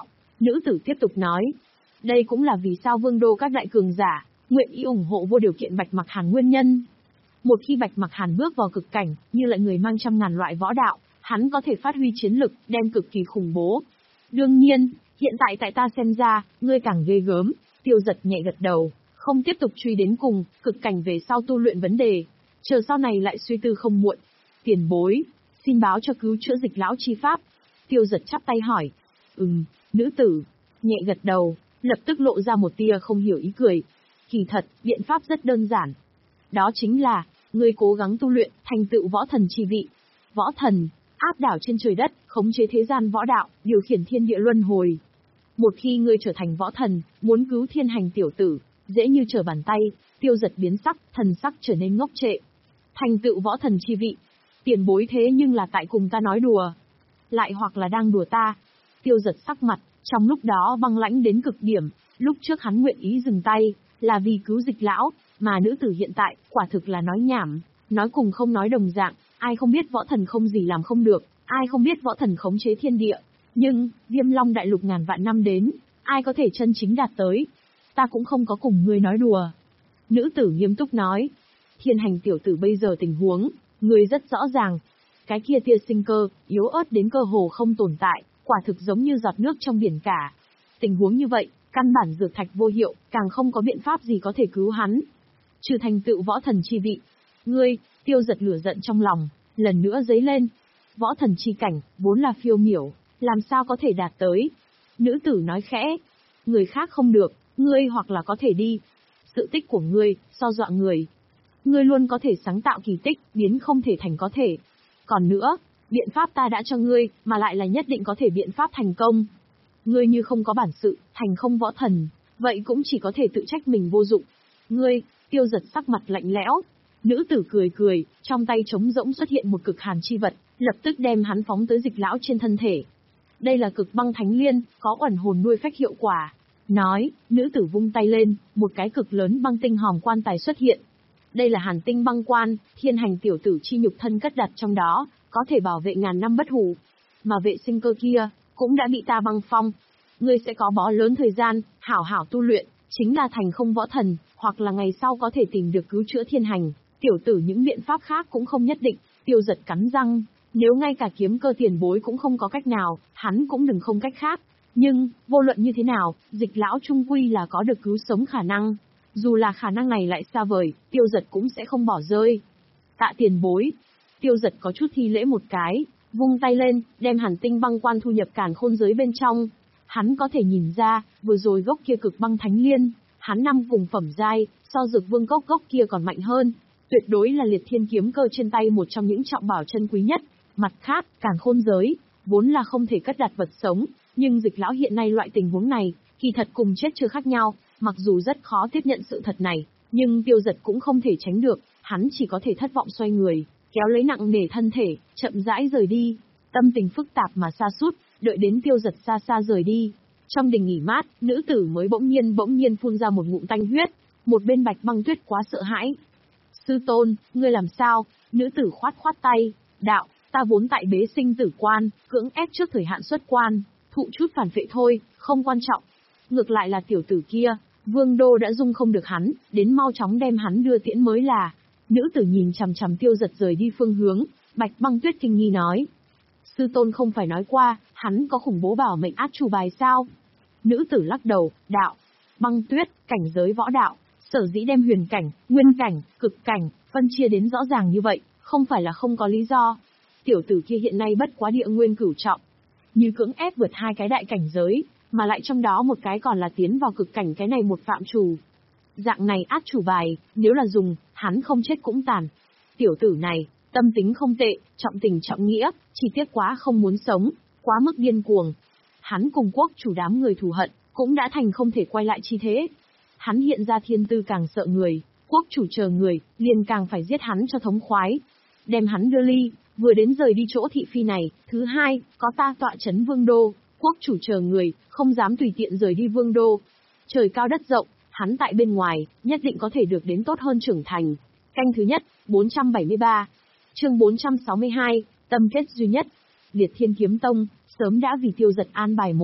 Nữ tử tiếp tục nói. Đây cũng là vì sao vương đô các đại cường giả, nguyện ý ủng hộ vô điều kiện Bạch Mặc Hàn nguyên nhân. Một khi Bạch Mặc Hàn bước vào cực cảnh, như lại người mang trăm ngàn loại võ đạo, hắn có thể phát huy chiến lực, đem cực kỳ khủng bố. Đương nhiên, hiện tại tại ta xem ra, ngươi càng ghê gớm. Tiêu Giật nhẹ gật đầu, không tiếp tục truy đến cùng, cực cảnh về sau tu luyện vấn đề. Chờ sau này lại suy tư không muộn. Tiền bối, xin báo cho cứu chữa Dịch lão chi pháp. Tiêu Giật chắp tay hỏi. Ừm, nữ tử, nhẹ gật đầu, lập tức lộ ra một tia không hiểu ý cười. Kỳ thật, biện pháp rất đơn giản. Đó chính là, ngươi cố gắng tu luyện, thành tựu võ thần chi vị. Võ thần, áp đảo trên trời đất, khống chế thế gian võ đạo, điều khiển thiên địa luân hồi. Một khi ngươi trở thành võ thần, muốn cứu thiên hành tiểu tử, dễ như trở bàn tay. Tiêu Giật biến sắc, thần sắc trở nên ngốc trệ. Thành tựu võ thần chi vị. Tiền bối thế nhưng là tại cùng ta nói đùa. Lại hoặc là đang đùa ta. Tiêu Giật sắc mặt, trong lúc đó băng lãnh đến cực điểm. Lúc trước hắn nguyện ý dừng tay, là vì cứu Dịch lão, mà nữ tử hiện tại, quả thực là nói nhảm, nói cùng không nói đồng dạng. Ai không biết võ thần không gì làm không được, ai không biết võ thần khống chế thiên địa. Nhưng, Viêm Long đại lục ngàn vạn năm đến, ai có thể chân chính đạt tới. Ta cũng không có cùng ngươi nói đùa. Nữ tử nghiêm túc nói. Thiên hành tiểu tử bây giờ tình huống, ngươi rất rõ ràng. Cái kia tia sinh cơ, yếu ớt đến cơ hồ không tồn tại, quả thực giống như giọt nước trong biển cả. Tình huống như vậy, căn bản dược thạch vô hiệu, càng không có biện pháp gì có thể cứu hắn. Trừ thành tựu võ thần chi vị. Ngươi, Tiêu Giật lửa giận trong lòng, lần nữa dấy lên. Võ thần chi cảnh, vốn là phiêu miểu, làm sao có thể đạt tới. Nữ tử nói khẽ. Người khác không được, ngươi hoặc là có thể đi. Sự tích của ngươi, so dọa người. Ngươi luôn có thể sáng tạo kỳ tích, biến không thể thành có thể. Còn nữa, biện pháp ta đã cho ngươi, mà lại là nhất định có thể biện pháp thành công. Ngươi như không có bản sự, thành không võ thần, vậy cũng chỉ có thể tự trách mình vô dụng. Ngươi, Tiêu Giật sắc mặt lạnh lẽo. Nữ tử cười cười, trong tay trống rỗng xuất hiện một cực hàn chi vật, lập tức đem hắn phóng tới Dịch lão trên thân thể. Đây là cực băng thánh liên, có ẩn hồn nuôi phách hiệu quả. Nói, nữ tử vung tay lên, một cái cực lớn băng tinh hòm quan tài xuất hiện. Đây là hàn tinh băng quan, thiên hành tiểu tử chi nhục thân cất đặt trong đó, có thể bảo vệ ngàn năm bất hủ. Mà vệ sinh cơ kia, cũng đã bị ta băng phong. Ngươi sẽ có bó lớn thời gian, hảo hảo tu luyện, chính là thành không võ thần, hoặc là ngày sau có thể tìm được cứu chữa thiên hành. Tiểu tử những biện pháp khác cũng không nhất định. Tiêu Giật cắn răng, nếu ngay cả kiếm cơ tiền bối cũng không có cách nào, hắn cũng đừng không cách khác. Nhưng, vô luận như thế nào, Dịch lão trung quy là có được cứu sống khả năng. Dù là khả năng này lại xa vời, Tiêu Giật cũng sẽ không bỏ rơi. Tạ tiền bối. Tiêu Giật có chút thi lễ một cái, vung tay lên, đem hàn tinh băng quan thu nhập càn khôn giới bên trong. Hắn có thể nhìn ra, vừa rồi gốc kia cực băng thánh liên, hắn năm cùng phẩm giai, so dược vương cốc gốc kia còn mạnh hơn. Tuyệt đối là liệt thiên kiếm cơ trên tay một trong những trọng bảo chân quý nhất. Mặt khác, càn khôn giới, vốn là không thể cất đặt vật sống, nhưng Dịch lão hiện nay loại tình huống này, kỳ thật cùng chết chưa khác nhau. Mặc dù rất khó tiếp nhận sự thật này, nhưng Tiêu Giật cũng không thể tránh được, hắn chỉ có thể thất vọng xoay người, kéo lấy nặng nề thân thể, chậm rãi rời đi. Tâm tình phức tạp mà sa sút, đợi đến Tiêu Giật xa xa rời đi. Trong đình nghỉ mát, nữ tử mới bỗng nhiên bỗng nhiên phun ra một ngụm tanh huyết, một bên Bạch Băng Tuyết quá sợ hãi. Sư tôn, ngươi làm sao? Nữ tử khoát khoát tay, đạo, ta vốn tại bế sinh tử quan, cưỡng ép trước thời hạn xuất quan, thụ chút phản phệ thôi, không quan trọng. Ngược lại là tiểu tử kia, Vương đô đã dung không được hắn, đến mau chóng đem hắn đưa tiễn mới là. Nữ tử nhìn chằm chằm Tiêu Giật rời đi phương hướng, Bạch Băng Tuyết kinh nghi nói. Sư tôn không phải nói qua, hắn có khủng bố bảo mệnh át chủ bài sao? Nữ tử lắc đầu, đạo. Băng Tuyết, cảnh giới võ đạo, sở dĩ đem huyền cảnh, nguyên cảnh, cực cảnh, phân chia đến rõ ràng như vậy, không phải là không có lý do. Tiểu tử kia hiện nay bất quá địa nguyên cửu trọng, như cưỡng ép vượt hai cái đại cảnh giới, mà lại trong đó một cái còn là tiến vào cực cảnh, cái này một phạm trù. Dạng này át chủ bài, nếu là dùng, hắn không chết cũng tàn. Tiểu tử này, tâm tính không tệ, trọng tình trọng nghĩa, chỉ tiếc quá không muốn sống, quá mức điên cuồng. Hắn cùng quốc chủ đám người thù hận, cũng đã thành không thể quay lại chi thế. Hắn hiện ra thiên tư càng sợ người, quốc chủ chờ người, liền càng phải giết hắn cho thống khoái. Đem hắn đưa ly, vừa đến rời đi chỗ thị phi này, thứ hai, có ta tọa chấn Vương đô, quốc chủ chờ người, không dám tùy tiện rời đi Vương đô. Trời cao đất rộng, hắn tại bên ngoài, nhất định có thể được đến tốt hơn trưởng thành. Canh thứ nhất, bốn trăm bảy mươi ba. Chương bốn trăm sáu mươi hai, tâm kết duy nhất. Liệt Thiên Kiếm Tông, sớm đã vì Tiêu Giật an bài một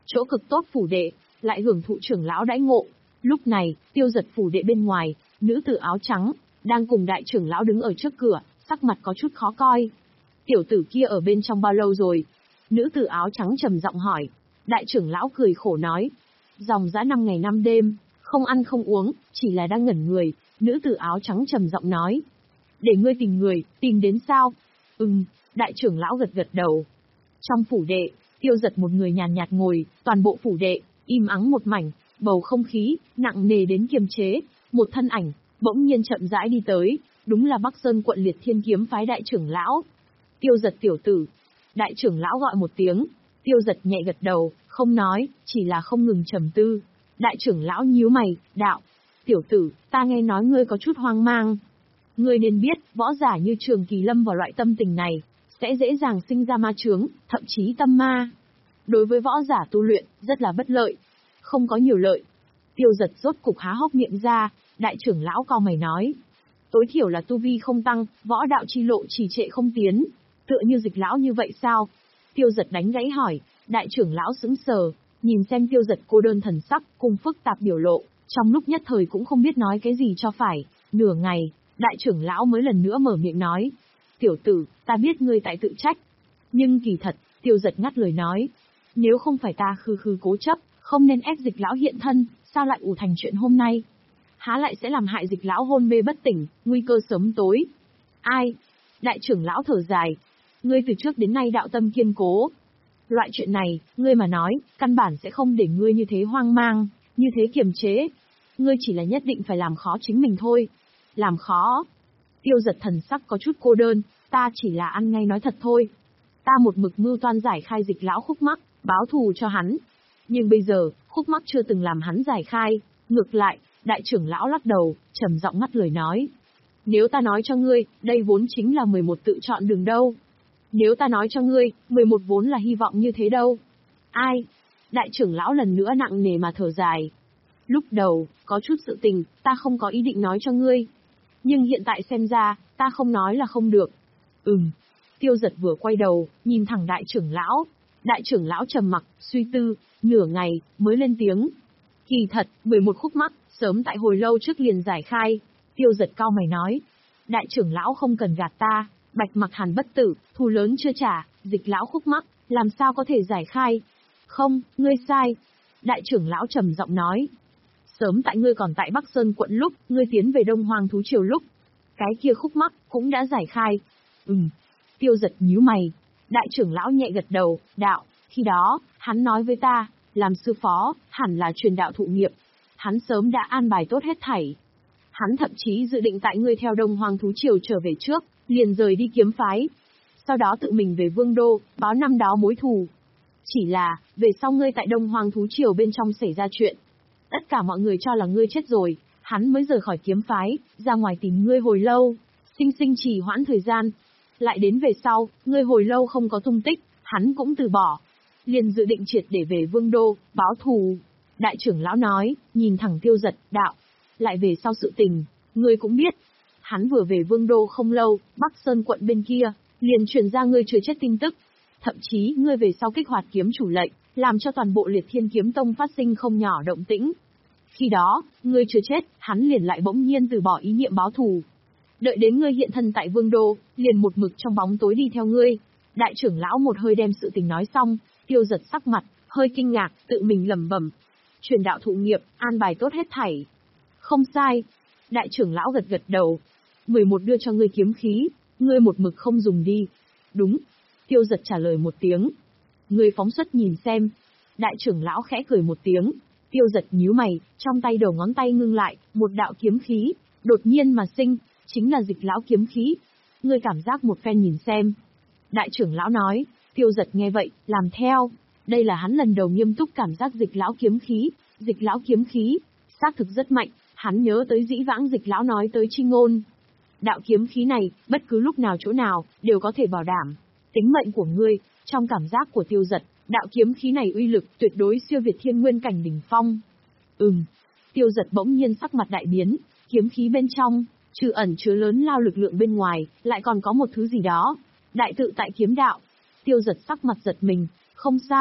chỗ cực tốt phủ đệ, lại hưởng thụ trưởng lão đãi ngộ. Lúc này, Tiêu Giật phủ đệ bên ngoài, nữ tử áo trắng, đang cùng đại trưởng lão đứng ở trước cửa, sắc mặt có chút khó coi. Tiểu tử kia ở bên trong bao lâu rồi? Nữ tử áo trắng trầm giọng hỏi. Đại trưởng lão cười khổ nói. Dòng dã năm ngày năm đêm, không ăn không uống, chỉ là đang ngẩn người. Nữ tử áo trắng trầm giọng nói. Để ngươi tìm người, tìm đến sao? Ừm, đại trưởng lão gật gật đầu. Trong phủ đệ, Tiêu Giật một người nhàn nhạt, nhạt ngồi, toàn bộ phủ đệ, im ắng một mảnh, bầu không khí, nặng nề đến kiềm chế. Một thân ảnh, bỗng nhiên chậm rãi đi tới, đúng là Bắc Sơn quận Liệt Thiên kiếm phái đại trưởng lão. Tiêu Giật tiểu tử. Đại trưởng lão gọi một tiếng, Tiêu Giật nhẹ gật đầu, không nói, chỉ là không ngừng trầm tư. Đại trưởng lão nhíu mày, đạo. Tiểu tử, ta nghe nói ngươi có chút hoang mang. Ngươi nên biết, võ giả như Trường Kỳ lâm vào loại tâm tình này, sẽ dễ dàng sinh ra ma chướng, thậm chí tâm ma. Đối với võ giả tu luyện, rất là bất lợi. Không có nhiều lợi. Tiêu Giật rốt cục há hốc miệng ra, đại trưởng lão cau mày nói. Tối thiểu là tu vi không tăng, võ đạo chi lộ trì trệ không tiến. Tựa như Dịch lão như vậy sao? Tiêu Giật đánh gãy hỏi, đại trưởng lão sững sờ, nhìn xem Tiêu Giật cô đơn thần sắc, cùng phức tạp biểu lộ, trong lúc nhất thời cũng không biết nói cái gì cho phải. Nửa ngày, đại trưởng lão mới lần nữa mở miệng nói. Tiểu tử, ta biết ngươi tại tự trách. Nhưng kỳ thật, Tiêu Giật ngắt lời nói. Nếu không phải ta khư khư cố chấp, không nên ép Dịch lão hiện thân, sao lại ủ thành chuyện hôm nay? Há lại sẽ làm hại Dịch lão hôn mê bất tỉnh, nguy cơ sớm tối. Ai? Đại trưởng lão thở dài. Ngươi từ trước đến nay đạo tâm kiên cố. Loại chuyện này, ngươi mà nói, căn bản sẽ không để ngươi như thế hoang mang, như thế kiềm chế. Ngươi chỉ là nhất định phải làm khó chính mình thôi. Làm khó? Tiêu Giật thần sắc có chút cô đơn, ta chỉ là ăn ngay nói thật thôi. Ta một mực mưu toan giải khai Dịch lão khúc mắc, báo thù cho hắn. Nhưng bây giờ, khúc mắc chưa từng làm hắn giải khai. Ngược lại, đại trưởng lão lắc đầu, trầm giọng ngắt lời nói. Nếu ta nói cho ngươi, đây vốn chính là mười một tự chọn đường đâu. Nếu ta nói cho ngươi, mười một vốn là hy vọng như thế đâu. Ai? Đại trưởng lão lần nữa nặng nề mà thở dài. Lúc đầu, có chút sự tình, ta không có ý định nói cho ngươi. Nhưng hiện tại xem ra, ta không nói là không được. Ừm. Tiêu Giật vừa quay đầu, nhìn thẳng đại trưởng lão. Đại trưởng lão trầm mặc, suy tư, nửa ngày, mới lên tiếng. Kỳ thật, mười một khúc mắc, sớm tại hồi lâu trước liền giải khai. Tiêu Giật cau mày nói. Đại trưởng lão không cần gạt ta, Bạch Mặc Hàn bất tử, thù lớn chưa trả, Dịch lão khúc mắc, làm sao có thể giải khai? Không, ngươi sai. Đại trưởng lão trầm giọng nói. Sớm tại ngươi còn tại Bắc Sơn quận lúc, ngươi tiến về Đông Hoang thú triều lúc. Cái kia khúc mắc, cũng đã giải khai. Ừm. Tiêu Giật nhíu mày. Đại trưởng lão nhẹ gật đầu, đạo, khi đó, hắn nói với ta, làm sư phó, hẳn là truyền đạo thụ nghiệp. Hắn sớm đã an bài tốt hết thảy. Hắn thậm chí dự định tại ngươi theo Đông Hoang thú triều trở về trước, liền rời đi kiếm phái. Sau đó tự mình về Vương Đô, báo năm đó mối thù. Chỉ là, về sau ngươi tại Đông Hoang thú triều bên trong xảy ra chuyện. Tất cả mọi người cho là ngươi chết rồi, hắn mới rời khỏi kiếm phái, ra ngoài tìm ngươi hồi lâu, sinh sinh trì hoãn thời gian. Lại đến về sau, ngươi hồi lâu không có tung tích, hắn cũng từ bỏ. Liền dự định triệt để về Vương Đô, báo thù. Đại trưởng lão nói, nhìn thẳng Tiêu Giật, đạo. Lại về sau sự tình, ngươi cũng biết. Hắn vừa về Vương Đô không lâu, Bắc Sơn quận bên kia, liền truyền ra ngươi chưa chết tin tức. Thậm chí, ngươi về sau kích hoạt kiếm chủ lệnh, làm cho toàn bộ Liệt Thiên Kiếm Tông phát sinh không nhỏ động tĩnh. Khi đó, ngươi chưa chết, hắn liền lại bỗng nhiên từ bỏ ý niệm báo thù. Đợi đến ngươi hiện thân tại Vương Đô, liền một mực trong bóng tối đi theo ngươi. Đại trưởng lão một hơi đem sự tình nói xong, Tiêu Giật sắc mặt, hơi kinh ngạc, tự mình lẩm bẩm. Truyền đạo thụ nghiệp, an bài tốt hết thảy. Không sai. Đại trưởng lão gật gật đầu. mười một đưa cho ngươi kiếm khí, ngươi một mực không dùng đi. Đúng. Tiêu Giật trả lời một tiếng. Ngươi phóng xuất nhìn xem. Đại trưởng lão khẽ cười một tiếng. Tiêu Giật nhíu mày, trong tay đầu ngón tay ngưng lại, một đạo kiếm khí, đột nhiên mà sinh, chính là Dịch lão kiếm khí. Ngươi cảm giác một phen nhìn xem. Đại trưởng lão nói. Tiêu Giật nghe vậy, làm theo. Đây là hắn lần đầu nghiêm túc cảm giác Dịch lão kiếm khí. Dịch lão kiếm khí, xác thực rất mạnh. Hắn nhớ tới dĩ vãng Dịch lão nói tới chi ngôn. Đạo kiếm khí này, bất cứ lúc nào chỗ nào, đều có thể bảo đảm tính mệnh của ngươi. Trong cảm giác của Tiêu Giật, đạo kiếm khí này uy lực tuyệt đối siêu việt thiên nguyên cảnh đỉnh phong. Ừm. Tiêu Giật bỗng nhiên sắc mặt đại biến, kiếm khí bên trong, trừ ẩn chứa lớn lao lực lượng bên ngoài, lại còn có một thứ gì đó. Đại tự tại kiếm đạo. Tiêu Giật sắc mặt giật mình, không sai,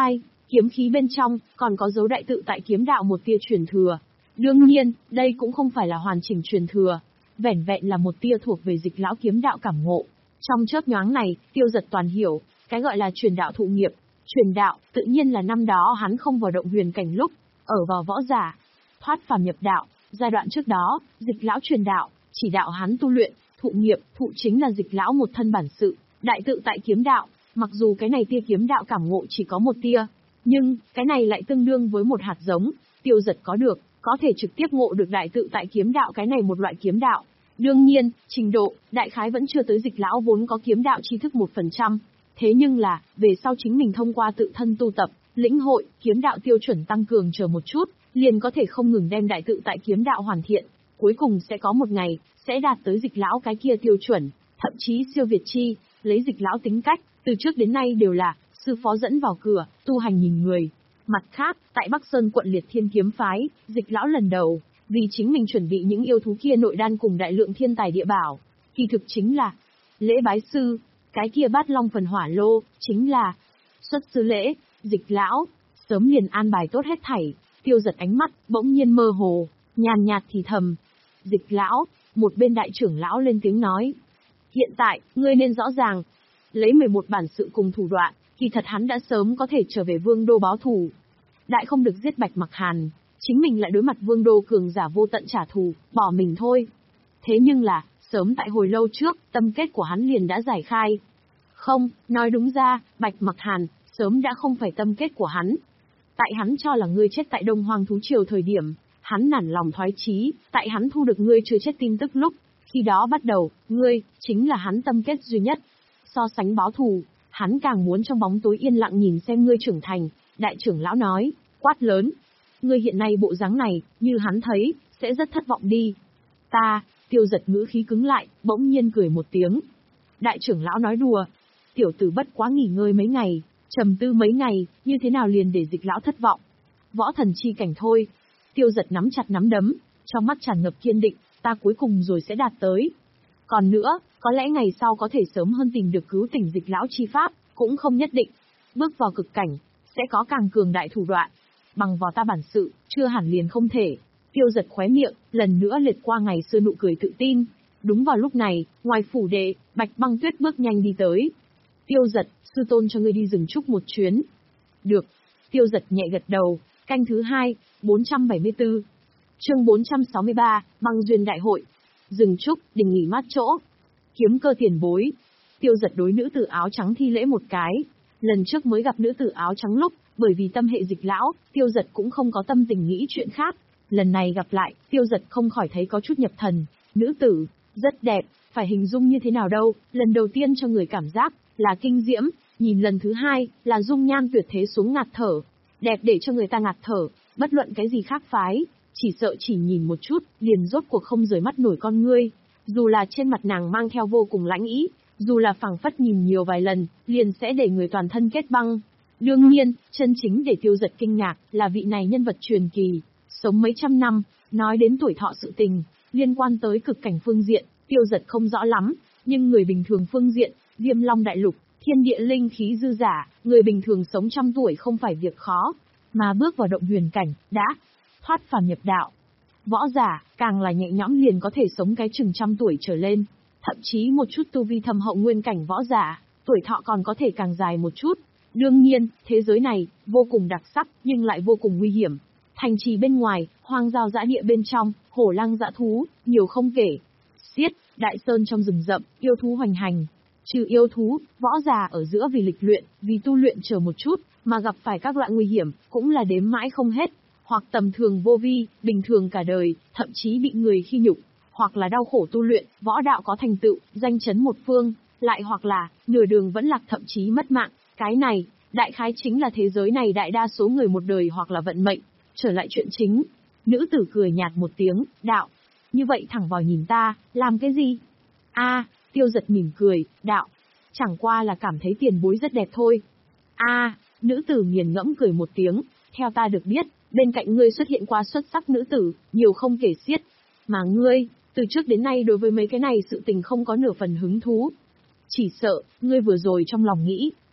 Kiếm khí bên trong, còn có dấu đại tự tại kiếm đạo một tia truyền thừa. Đương nhiên, đây cũng không phải là hoàn chỉnh truyền thừa. Vẻn vẹn là một tia thuộc về Dịch lão kiếm đạo cảm ngộ. Trong chớp nhoáng này, Tiêu Dật toàn hiểu, cái gọi là truyền đạo thụ nghiệp. Truyền đạo, tự nhiên là năm đó hắn không vào động huyền cảnh lúc, ở vào võ giả. Thoát phàm nhập đạo, giai đoạn trước đó, Dịch lão truyền đạo, chỉ đạo hắn tu luyện, thụ nghiệp, thụ chính là Dịch lão một thân bản sự, đại tự tại kiếm đạo. Mặc dù cái này tia kiếm đạo cảm ngộ chỉ có một tia, nhưng, cái này lại tương đương với một hạt giống, Tiêu Dật có được, có thể trực tiếp ngộ được đại tự tại kiếm đạo cái này một loại kiếm đạo. Đương nhiên, trình độ, đại khái vẫn chưa tới Dịch lão vốn có kiếm đạo tri thức một phần trăm. Thế nhưng là, về sau chính mình thông qua tự thân tu tập, lĩnh hội, kiếm đạo tiêu chuẩn tăng cường chờ một chút, liền có thể không ngừng đem đại tự tại kiếm đạo hoàn thiện. Cuối cùng sẽ có một ngày, sẽ đạt tới Dịch lão cái kia tiêu chuẩn, thậm chí siêu việt chi, lấy Dịch lão tính cách, từ trước đến nay đều là sư phó dẫn vào cửa, tu hành nhìn người. Mặt khác, tại Bắc Sơn quận Liệt Thiên kiếm phái, Dịch lão lần đầu, vì chính mình chuẩn bị những yêu thú kia nội đan cùng đại lượng thiên tài địa bảo, kỳ thực chính là lễ bái sư, cái kia bát long phần hỏa lô, chính là xuất sư lễ. Dịch lão sớm liền an bài tốt hết thảy. Tiêu Dật ánh mắt bỗng nhiên mơ hồ, nhàn nhạt thì thầm. Dịch lão, một bên đại trưởng lão lên tiếng nói, hiện tại ngươi nên rõ ràng, lấy mười một bản sự cùng thủ đoạn, kỳ thật hắn đã sớm có thể trở về Vương đô báo thù. Đại không được giết Bạch Mặc Hàn, chính mình lại đối mặt Vương đô cường giả vô tận trả thù, bỏ mình thôi. Thế nhưng là, sớm tại hồi lâu trước, tâm kết của hắn liền đã giải khai. Không, nói đúng ra, Bạch Mặc Hàn, sớm đã không phải tâm kết của hắn. Tại hắn cho là ngươi chết tại Đông Hoang Thú Triều thời điểm, hắn nản lòng thoái chí, tại hắn thu được ngươi chưa chết tin tức lúc, khi đó bắt đầu, ngươi, chính là hắn tâm kết duy nhất. So sánh báo thù, hắn càng muốn trong bóng tối yên lặng nhìn xem ngươi trưởng thành, đại trưởng lão nói, quát lớn. Ngươi hiện nay bộ dáng này, như hắn thấy, sẽ rất thất vọng đi. Ta, Tiêu Dật ngữ khí cứng lại, bỗng nhiên cười một tiếng. Đại trưởng lão nói đùa, tiểu tử bất quá nghỉ ngơi mấy ngày, trầm tư mấy ngày, như thế nào liền để Dịch lão thất vọng. Võ thần chi cảnh thôi. Tiêu Dật nắm chặt nắm đấm, trong mắt tràn ngập kiên định, ta cuối cùng rồi sẽ đạt tới. Còn nữa, có lẽ ngày sau có thể sớm hơn tìm được cứu tỉnh Dịch lão chi pháp, cũng không nhất định. Bước vào cực cảnh, sẽ có càng cường đại thủ đoạn. Bằng vào ta bản sự, chưa hẳn liền không thể. Tiêu Dật khóe miệng, lần nữa liệt qua ngày xưa nụ cười tự tin. Đúng vào lúc này, ngoài phủ đệ, Bạch Băng Tuyết bước nhanh đi tới. Tiêu Dật, sư tôn cho ngươi đi rừng trúc một chuyến. Được. Tiêu Dật nhẹ gật đầu. Canh thứ hai, bốn trăm bảy mươi tư. Chương bốn trăm sáu mươi ba, Băng duyên đại hội. Rừng trúc, đình nghỉ mát chỗ. Kiếm cơ tiền bối. Tiêu Dật đối nữ tử áo trắng thi lễ một cái. Lần trước mới gặp nữ tử áo trắng lúc, bởi vì tâm hệ Dịch lão, Tiêu Dật cũng không có tâm tình nghĩ chuyện khác. Lần này gặp lại, Tiêu Dật không khỏi thấy có chút nhập thần. Nữ tử, rất đẹp, phải hình dung như thế nào đâu, lần đầu tiên cho người cảm giác là kinh diễm, nhìn lần thứ hai là dung nhan tuyệt thế xuống ngạt thở. Đẹp để cho người ta ngạt thở, bất luận cái gì khác phái, chỉ sợ chỉ nhìn một chút, liền rốt cuộc không rời mắt nổi con ngươi. Dù là trên mặt nàng mang theo vô cùng lãnh ý, dù là phảng phất nhìn nhiều vài lần, liền sẽ để người toàn thân kết băng. Đương nhiên, chân chính để Tiêu Dật kinh ngạc là vị này nhân vật truyền kỳ, sống mấy trăm năm, nói đến tuổi thọ sự tình, liên quan tới cực cảnh phương diện, Tiêu Dật không rõ lắm, nhưng người bình thường phương diện, Viêm Long đại lục, thiên địa linh khí dư giả, người bình thường sống trăm tuổi không phải việc khó, mà bước vào động huyền cảnh, đã thoát phàm nhập đạo. Võ giả, càng là nhẹ nhõm liền có thể sống cái chừng trăm tuổi trở lên, thậm chí một chút tu vi thâm hậu nguyên cảnh võ giả, tuổi thọ còn có thể càng dài một chút. Đương nhiên, thế giới này, vô cùng đặc sắc, nhưng lại vô cùng nguy hiểm. Thành trì bên ngoài, hoang giao dã địa bên trong, hổ lang dã thú, nhiều không kể. Xiết, đại sơn trong rừng rậm, yêu thú hoành hành. Trừ yêu thú, võ giả ở giữa vì lịch luyện, vì tu luyện chờ một chút, mà gặp phải các loại nguy hiểm, cũng là đếm mãi không hết. Hoặc tầm thường vô vi, bình thường cả đời, thậm chí bị người khi nhục. Hoặc là đau khổ tu luyện, võ đạo có thành tựu, danh chấn một phương. Lại hoặc là, nửa đường vẫn lạc thậm chí mất mạng. Cái này, đại khái chính là thế giới này đại đa số người một đời hoặc là vận mệnh. Trở lại chuyện chính. Nữ tử cười nhạt một tiếng, đạo. Như vậy thẳng vào nhìn ta, làm cái gì? A, Tiêu Dật mỉm cười, đạo. Chẳng qua là cảm thấy tiền bối rất đẹp thôi. A, nữ tử nghiền ngẫm cười một tiếng, theo ta được biết, bên cạnh ngươi xuất hiện qua xuất sắc nữ tử, nhiều không kể xiết. Mà ngươi, từ trước đến nay đối với mấy cái này sự tình không có nửa phần hứng thú. Chỉ sợ, ngươi vừa rồi trong lòng nghĩ,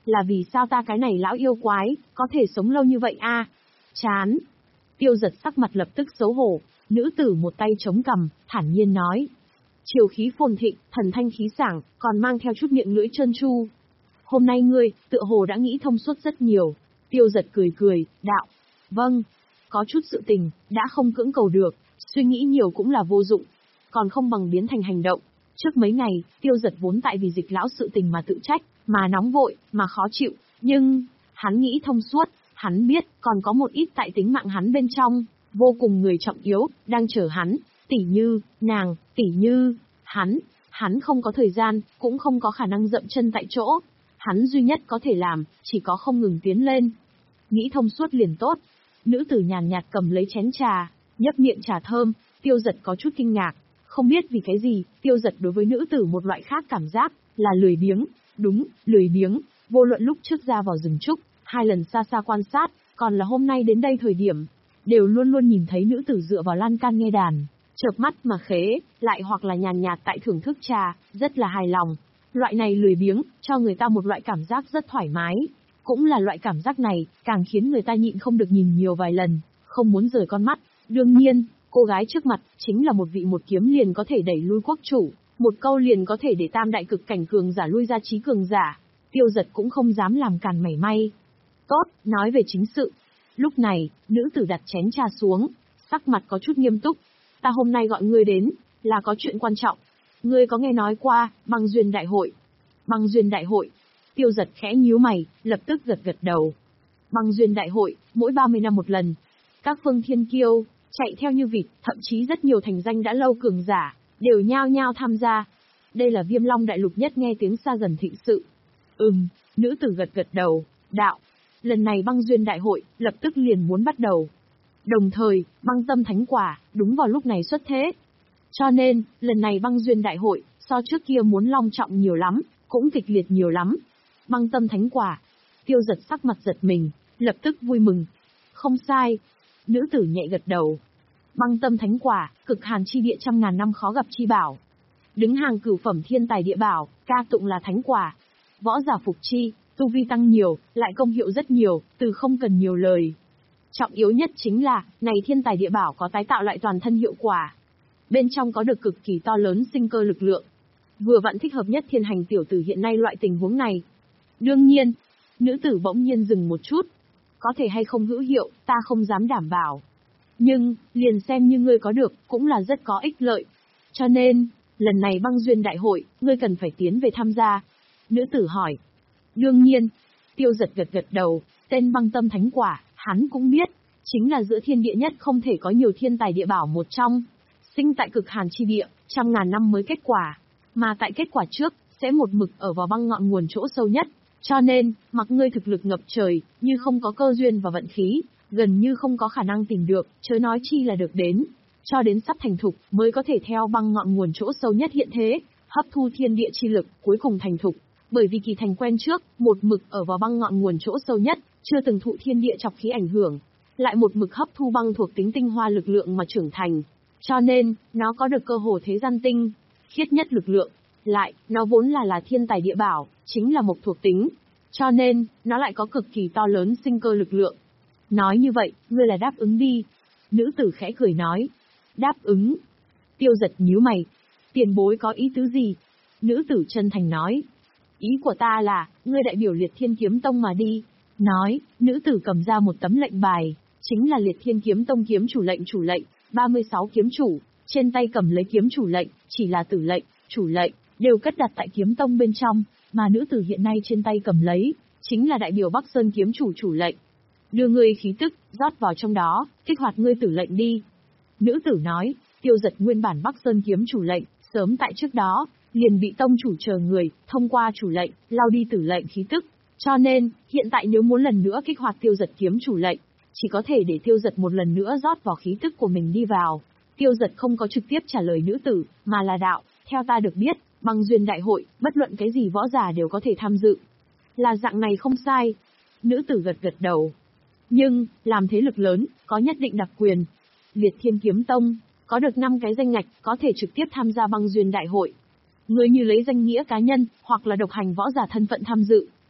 là vì sao ta cái này lão yêu quái, có thể sống lâu như vậy a? Chán. Tiêu Giật sắc mặt lập tức xấu hổ, nữ tử một tay chống cằm, thản nhiên nói. Chiều khí phồn thịnh, thần thanh khí sảng, còn mang theo chút miệng lưỡi trơn tru. Hôm nay ngươi, tựa hồ đã nghĩ thông suốt rất nhiều. Tiêu Giật cười cười, đạo. Vâng, có chút sự tình, đã không cưỡng cầu được, suy nghĩ nhiều cũng là vô dụng, còn không bằng biến thành hành động. Trước mấy ngày, Tiêu Giật vốn tại vì Dịch lão sự tình mà tự trách, mà nóng vội, mà khó chịu, nhưng, hắn nghĩ thông suốt, hắn biết, còn có một ít tại tính mạng hắn bên trong, vô cùng người trọng yếu, đang chờ hắn, tỉ như, nàng, tỉ như, hắn, hắn không có thời gian, cũng không có khả năng dậm chân tại chỗ. Hắn duy nhất có thể làm, chỉ có không ngừng tiến lên. Nghĩ thông suốt liền tốt. Nữ tử nhàn nhạt cầm lấy chén trà, nhấp miệng trà thơm, Tiêu Giật có chút kinh ngạc. Không biết vì cái gì, Tiêu Giật đối với nữ tử một loại khác cảm giác, là lười biếng. Đúng, lười biếng, vô luận lúc trước ra vào rừng trúc, hai lần xa xa quan sát, còn là hôm nay đến đây thời điểm, đều luôn luôn nhìn thấy nữ tử dựa vào lan can nghe đàn, chợp mắt mà khế, lại hoặc là nhàn nhạt tại thưởng thức trà, rất là hài lòng. Loại này lười biếng, cho người ta một loại cảm giác rất thoải mái. Cũng là loại cảm giác này, càng khiến người ta nhịn không được nhìn nhiều vài lần, không muốn rời con mắt. Đương nhiên, cô gái trước mặt, chính là một vị một kiếm liền có thể đẩy lui quốc chủ, một câu liền có thể để tam đại cực cảnh cường giả lui ra trí cường giả. Tiêu Giật cũng không dám làm càn mảy may. Tốt, nói về chính sự. Lúc này, nữ tử đặt chén trà xuống, sắc mặt có chút nghiêm túc. Ta hôm nay gọi ngươi đến, là có chuyện quan trọng. Ngươi có nghe nói qua, băng duyên đại hội. Băng duyên đại hội. Tiêu Giật khẽ nhíu mày, lập tức gật gật đầu. Băng duyên đại hội, mỗi ba mươi năm một lần. Các phương thiên kiêu, chạy theo như vịt, thậm chí rất nhiều thành danh đã lâu cường giả, đều nhao nhao tham gia. Đây là Viêm Long đại lục nhất nghe tiếng xa dần thịnh sự. Ừm, nữ tử gật gật đầu, đạo. Lần này băng duyên đại hội, lập tức liền muốn bắt đầu. Đồng thời, băng tâm thánh quả, đúng vào lúc này xuất thế. Cho nên, lần này băng duyên đại hội, so trước kia muốn long trọng nhiều lắm, cũng kịch liệt nhiều lắm. Băng tâm thánh quả. Tiêu Giật sắc mặt giật mình, lập tức vui mừng. Không sai. Nữ tử nhẹ gật đầu. Băng tâm thánh quả, cực hàn chi địa trăm ngàn năm khó gặp chi bảo. Đứng hàng cửu phẩm thiên tài địa bảo, ca tụng là thánh quả. Võ giả phục chi, tu vi tăng nhiều, lại công hiệu rất nhiều, từ không cần nhiều lời. Trọng yếu nhất chính là, này thiên tài địa bảo có tái tạo lại toàn thân hiệu quả. Bên trong có được cực kỳ to lớn sinh cơ lực lượng. Vừa vặn thích hợp nhất thiên hành tiểu tử hiện nay loại tình huống này. Đương nhiên, nữ tử bỗng nhiên dừng một chút. Có thể hay không hữu hiệu, ta không dám đảm bảo. Nhưng, liền xem như ngươi có được, cũng là rất có ích lợi. Cho nên, lần này băng duyên đại hội, ngươi cần phải tiến về tham gia. Nữ tử hỏi. Đương nhiên, Tiêu Giật gật gật đầu, tên băng tâm thánh quả, hắn cũng biết, chính là giữa thiên địa nhất không thể có nhiều thiên tài địa bảo một trong. Sinh tại cực hàn chi địa, trăm ngàn năm mới kết quả. Mà tại kết quả trước, sẽ một mực ở vào băng ngọn nguồn chỗ sâu nhất. Cho nên, mặc ngươi thực lực ngập trời, như không có cơ duyên và vận khí, gần như không có khả năng tìm được, chớ nói chi là được đến. Cho đến sắp thành thục, mới có thể theo băng ngọn nguồn chỗ sâu nhất hiện thế, hấp thu thiên địa chi lực, cuối cùng thành thục. Bởi vì kỳ thành quen trước, một mực ở vào băng ngọn nguồn chỗ sâu nhất, chưa từng thụ thiên địa chọc khí ảnh hưởng, lại một mực hấp thu băng thuộc tính tinh hoa lực lượng mà trưởng thành. Cho nên, nó có được cơ hồ thế gian tinh, khiết nhất lực lượng. Lại, nó vốn là là thiên tài địa bảo, chính là mộc thuộc tính. Cho nên, nó lại có cực kỳ to lớn sinh cơ lực lượng. Nói như vậy, ngươi là đáp ứng đi. Nữ tử khẽ cười nói. Đáp ứng. Tiêu Giật nhíu mày. Tiền bối có ý tứ gì? Nữ tử chân thành nói. Ý của ta là, ngươi đại biểu Liệt Thiên Kiếm Tông mà đi. Nói, nữ tử cầm ra một tấm lệnh bài, chính là Liệt Thiên Kiếm Tông kiếm chủ lệnh chủ lệnh, ba mươi sáu kiếm chủ, trên tay cầm lấy kiếm chủ lệnh, chỉ là tử lệnh, chủ lệnh, đều cất đặt tại kiếm tông bên trong, mà nữ tử hiện nay trên tay cầm lấy, chính là đại biểu Bắc Sơn kiếm chủ chủ lệnh. Đưa ngươi khí tức, rót vào trong đó, kích hoạt ngươi tử lệnh đi. Nữ tử nói, Tiêu Giật nguyên bản Bắc Sơn kiếm chủ lệnh, sớm tại trước đó, liền bị tông chủ chờ người, thông qua chủ lệnh, lao đi tử lệnh khí tức. Cho nên, hiện tại nếu muốn lần nữa kích hoạt Tiêu Giật kiếm chủ lệnh, chỉ có thể để Tiêu Giật một lần nữa rót vào khí tức của mình đi vào. Tiêu Giật không có trực tiếp trả lời nữ tử, mà là đạo, theo ta được biết, băng duyên đại hội, bất luận cái gì võ giả đều có thể tham dự. Là dạng này không sai. Nữ tử gật gật đầu. Nhưng, làm thế lực lớn, có nhất định đặc quyền. Liệt Thiên Kiếm Tông, có được năm cái danh ngạch, có thể trực tiếp tham gia băng duyên đại hội. Người như lấy danh nghĩa cá nhân, hoặc là độc hành võ giả thân phận tham dự,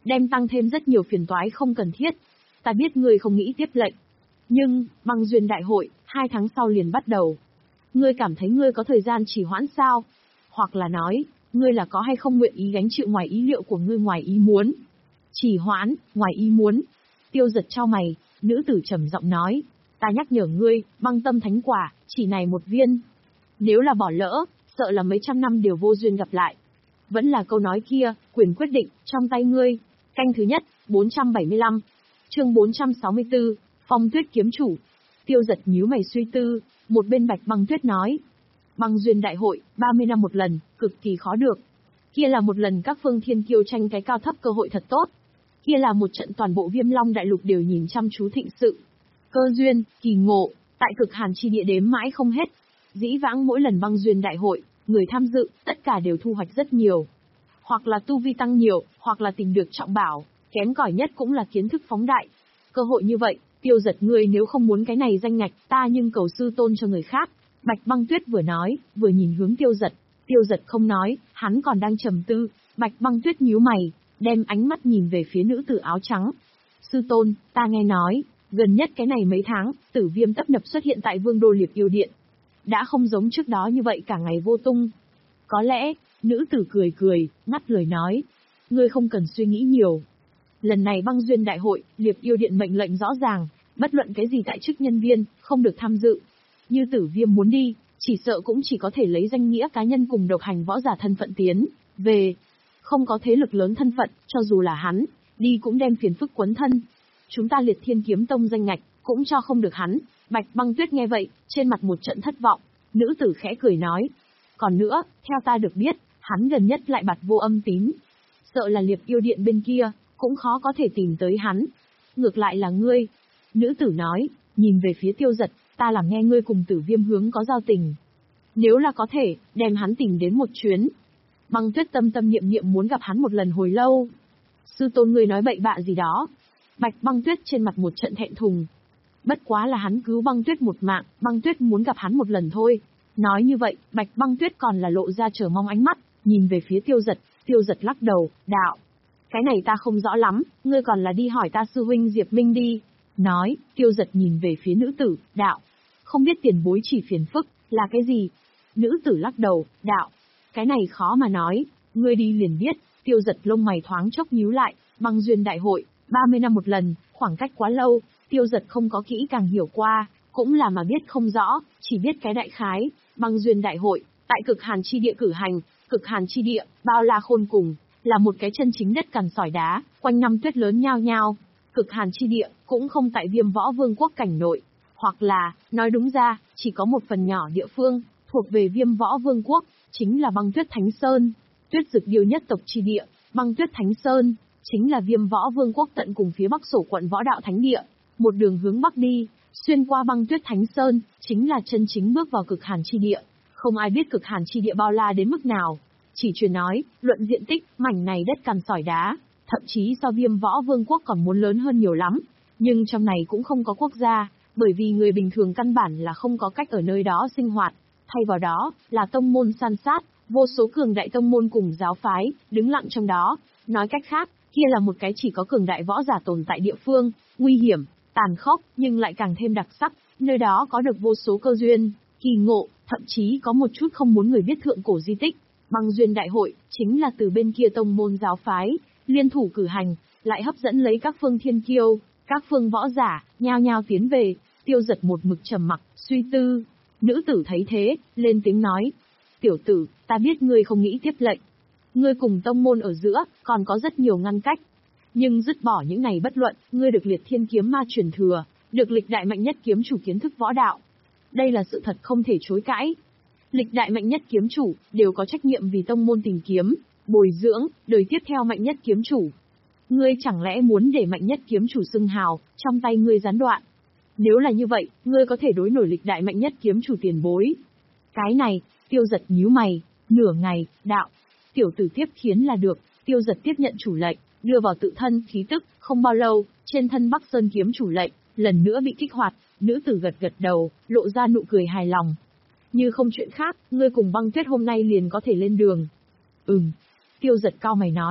đem tăng thêm rất nhiều phiền toái không cần thiết. Ta biết ngươi không nghĩ tiếp lệnh. Nhưng, băng duyên đại hội, hai tháng sau liền bắt đầu. Ngươi cảm thấy ngươi có thời gian trì hoãn sao? Hoặc là nói, ngươi là có hay không nguyện ý gánh chịu ngoài ý liệu của ngươi ngoài ý muốn? Trì hoãn, ngoài ý muốn. Tiêu Giật chau mày, nữ tử trầm giọng nói. Ta nhắc nhở ngươi, băng tâm thánh quả, chỉ này một viên. Nếu là bỏ lỡ, sợ là mấy trăm năm đều vô duyên gặp lại. Vẫn là câu nói kia, quyền quyết định, trong tay ngươi. Canh thứ nhất, bốn trăm bảy mươi lăm. Chương bốn trăm sáu mươi tư, Phong Tuyết kiếm chủ. Tiêu Giật nhíu mày suy tư, một bên Bạch Băng Tuyết nói. Băng duyên đại hội, ba mươi năm một lần, cực kỳ khó được. Kia là một lần các phương thiên kiêu tranh cái cao thấp cơ hội thật tốt. Kia là một trận toàn bộ Viêm Long đại lục đều nhìn chăm chú thịnh sự. Cơ duyên, kỳ ngộ, tại cực hàn chi địa đếm mãi không hết. Dĩ vãng mỗi lần băng duyên đại hội, người tham dự, tất cả đều thu hoạch rất nhiều. Hoặc là tu vi tăng nhiều, hoặc là tìm được trọng bảo, kém cỏi nhất cũng là kiến thức phóng đại. Cơ hội như vậy, Tiêu Giật ngươi nếu không muốn cái này danh ngạch, ta nhưng cầu sư tôn cho người khác. Bạch Băng Tuyết vừa nói, vừa nhìn hướng Tiêu Giật. Tiêu Giật không nói, hắn còn đang trầm tư. Bạch Băng Tuyết nhíu mày, đem ánh mắt nhìn về phía nữ tử áo trắng. Sư tôn, ta nghe nói, gần nhất cái này mấy tháng, Tử Viêm tấp nập xuất hiện tại Vương đô Liệp Yêu Điện. Đã không giống trước đó như vậy cả ngày vô tung. Có lẽ, nữ tử cười cười, ngắt lời nói. Ngươi không cần suy nghĩ nhiều. Lần này băng duyên đại hội, Liệp Yêu Điện mệnh lệnh rõ ràng, bất luận cái gì tại chức nhân viên, không được tham dự. Như Tử Viêm muốn đi, chỉ sợ cũng chỉ có thể lấy danh nghĩa cá nhân cùng độc hành võ giả thân phận tiến về. Không có thế lực lớn thân phận, cho dù là hắn, đi cũng đem phiền phức quấn thân. Chúng ta Liệt Thiên Kiếm Tông danh ngạch, cũng cho không được hắn. Bạch Băng Tuyết nghe vậy, trên mặt một trận thất vọng, nữ tử khẽ cười nói. Còn nữa, theo ta được biết, hắn gần nhất lại bặt vô âm tín. Sợ là Liệp Yêu Điện bên kia, cũng khó có thể tìm tới hắn. Ngược lại là ngươi. Nữ tử nói, nhìn về phía Tiêu Giật, ta làm nghe ngươi cùng Tử Viêm hướng có giao tình. Nếu là có thể, đem hắn tìm đến một chuyến. Băng Tuyết tâm tâm niệm niệm muốn gặp hắn một lần hồi lâu. Sư tôn ngươi nói bậy bạ gì đó. Bạch Băng Tuyết trên mặt một trận thẹn thùng. Bất quá là hắn cứu Băng Tuyết một mạng, Băng Tuyết muốn gặp hắn một lần thôi. Nói như vậy, Bạch Băng Tuyết còn là lộ ra chờ mong ánh mắt, nhìn về phía Tiêu Giật. Tiêu Giật lắc đầu, đạo. Cái này ta không rõ lắm, ngươi còn là đi hỏi ta sư huynh Diệp Minh đi. Nói, Tiêu Giật nhìn về phía nữ tử, đạo. Không biết tiền bối chỉ phiền phức, là cái gì? Nữ tử lắc đầu, đạo. Cái này khó mà nói, ngươi đi liền biết. Tiêu Giật lông mày thoáng chốc nhíu lại, băng duyên đại hội, ba mươi năm một lần, khoảng cách quá lâu, Tiêu Giật không có kỹ càng hiểu qua, cũng là mà biết không rõ, chỉ biết cái đại khái. Băng duyên đại hội, tại cực hàn chi địa cử hành, cực hàn chi địa, bao la khôn cùng, là một cái chân chính đất cằn sỏi đá, quanh năm tuyết lớn nhao nhao. Cực hàn chi địa, cũng không tại Viêm Võ Vương quốc cảnh nội, hoặc là, nói đúng ra, chỉ có một phần nhỏ địa phương, thuộc về Viêm Võ Vương quốc, chính là băng tuyết Thánh Sơn. Tuyết dực điêu nhất tộc chi địa, băng tuyết Thánh Sơn, chính là Viêm Võ Vương quốc tận cùng phía bắc sổ quận Võ Đạo Thánh Địa. Một đường hướng bắc đi, xuyên qua băng tuyết Thánh Sơn, chính là chân chính bước vào cực hàn chi địa. Không ai biết cực hàn chi địa bao la đến mức nào. Chỉ truyền nói, luận diện tích, mảnh này đất cằn sỏi đá, thậm chí so Viêm Võ Vương quốc còn muốn lớn hơn nhiều lắm. Nhưng trong này cũng không có quốc gia, bởi vì người bình thường căn bản là không có cách ở nơi đó sinh hoạt. Thay vào đó, là tông môn san sát, vô số cường đại tông môn cùng giáo phái, đứng lặng trong đó. Nói cách khác, kia là một cái chỉ có cường đại võ giả tồn tại địa phương, nguy hiểm, tàn khốc, nhưng lại càng thêm đặc sắc. Nơi đó có được vô số cơ duyên, kỳ ngộ, thậm chí có một chút không muốn người biết thượng cổ di tích. Băng duyên đại hội, chính là từ bên kia tông môn giáo phái, liên thủ cử hành, lại hấp dẫn lấy các phương thiên kiêu, các phương võ giả, nhao nhao tiến về. Tiêu Giật một mực trầm mặc, suy tư. Nữ tử thấy thế, lên tiếng nói. Tiểu tử, ta biết ngươi không nghĩ tiếp lệnh. Ngươi cùng tông môn ở giữa, còn có rất nhiều ngăn cách. Nhưng dứt bỏ những này bất luận, ngươi được Liệt Thiên Kiếm Ma truyền thừa, được lịch đại mạnh nhất kiếm chủ kiến thức võ đạo. Đây là sự thật không thể chối cãi. Lịch đại mạnh nhất kiếm chủ, đều có trách nhiệm vì tông môn tìm kiếm, bồi dưỡng, đời tiếp theo mạnh nhất kiếm chủ. Ngươi chẳng lẽ muốn để mạnh nhất kiếm chủ xưng hào, trong tay ngươi gián đoạn? Nếu là như vậy, ngươi có thể đối nổi lịch đại mạnh nhất kiếm chủ tiền bối. Cái này, Tiêu Giật nhíu mày, nửa ngày, đạo. Tiểu tử tiếp khiến là được. Tiêu Giật tiếp nhận chủ lệnh, đưa vào tự thân khí tức, không bao lâu, trên thân Bắc Sơn kiếm chủ lệnh, lần nữa bị kích hoạt. Nữ tử gật gật đầu, lộ ra nụ cười hài lòng. Như không chuyện khác, ngươi cùng Băng Tuyết hôm nay liền có thể lên đường. Ừm. Tiêu Giật cao mày nói,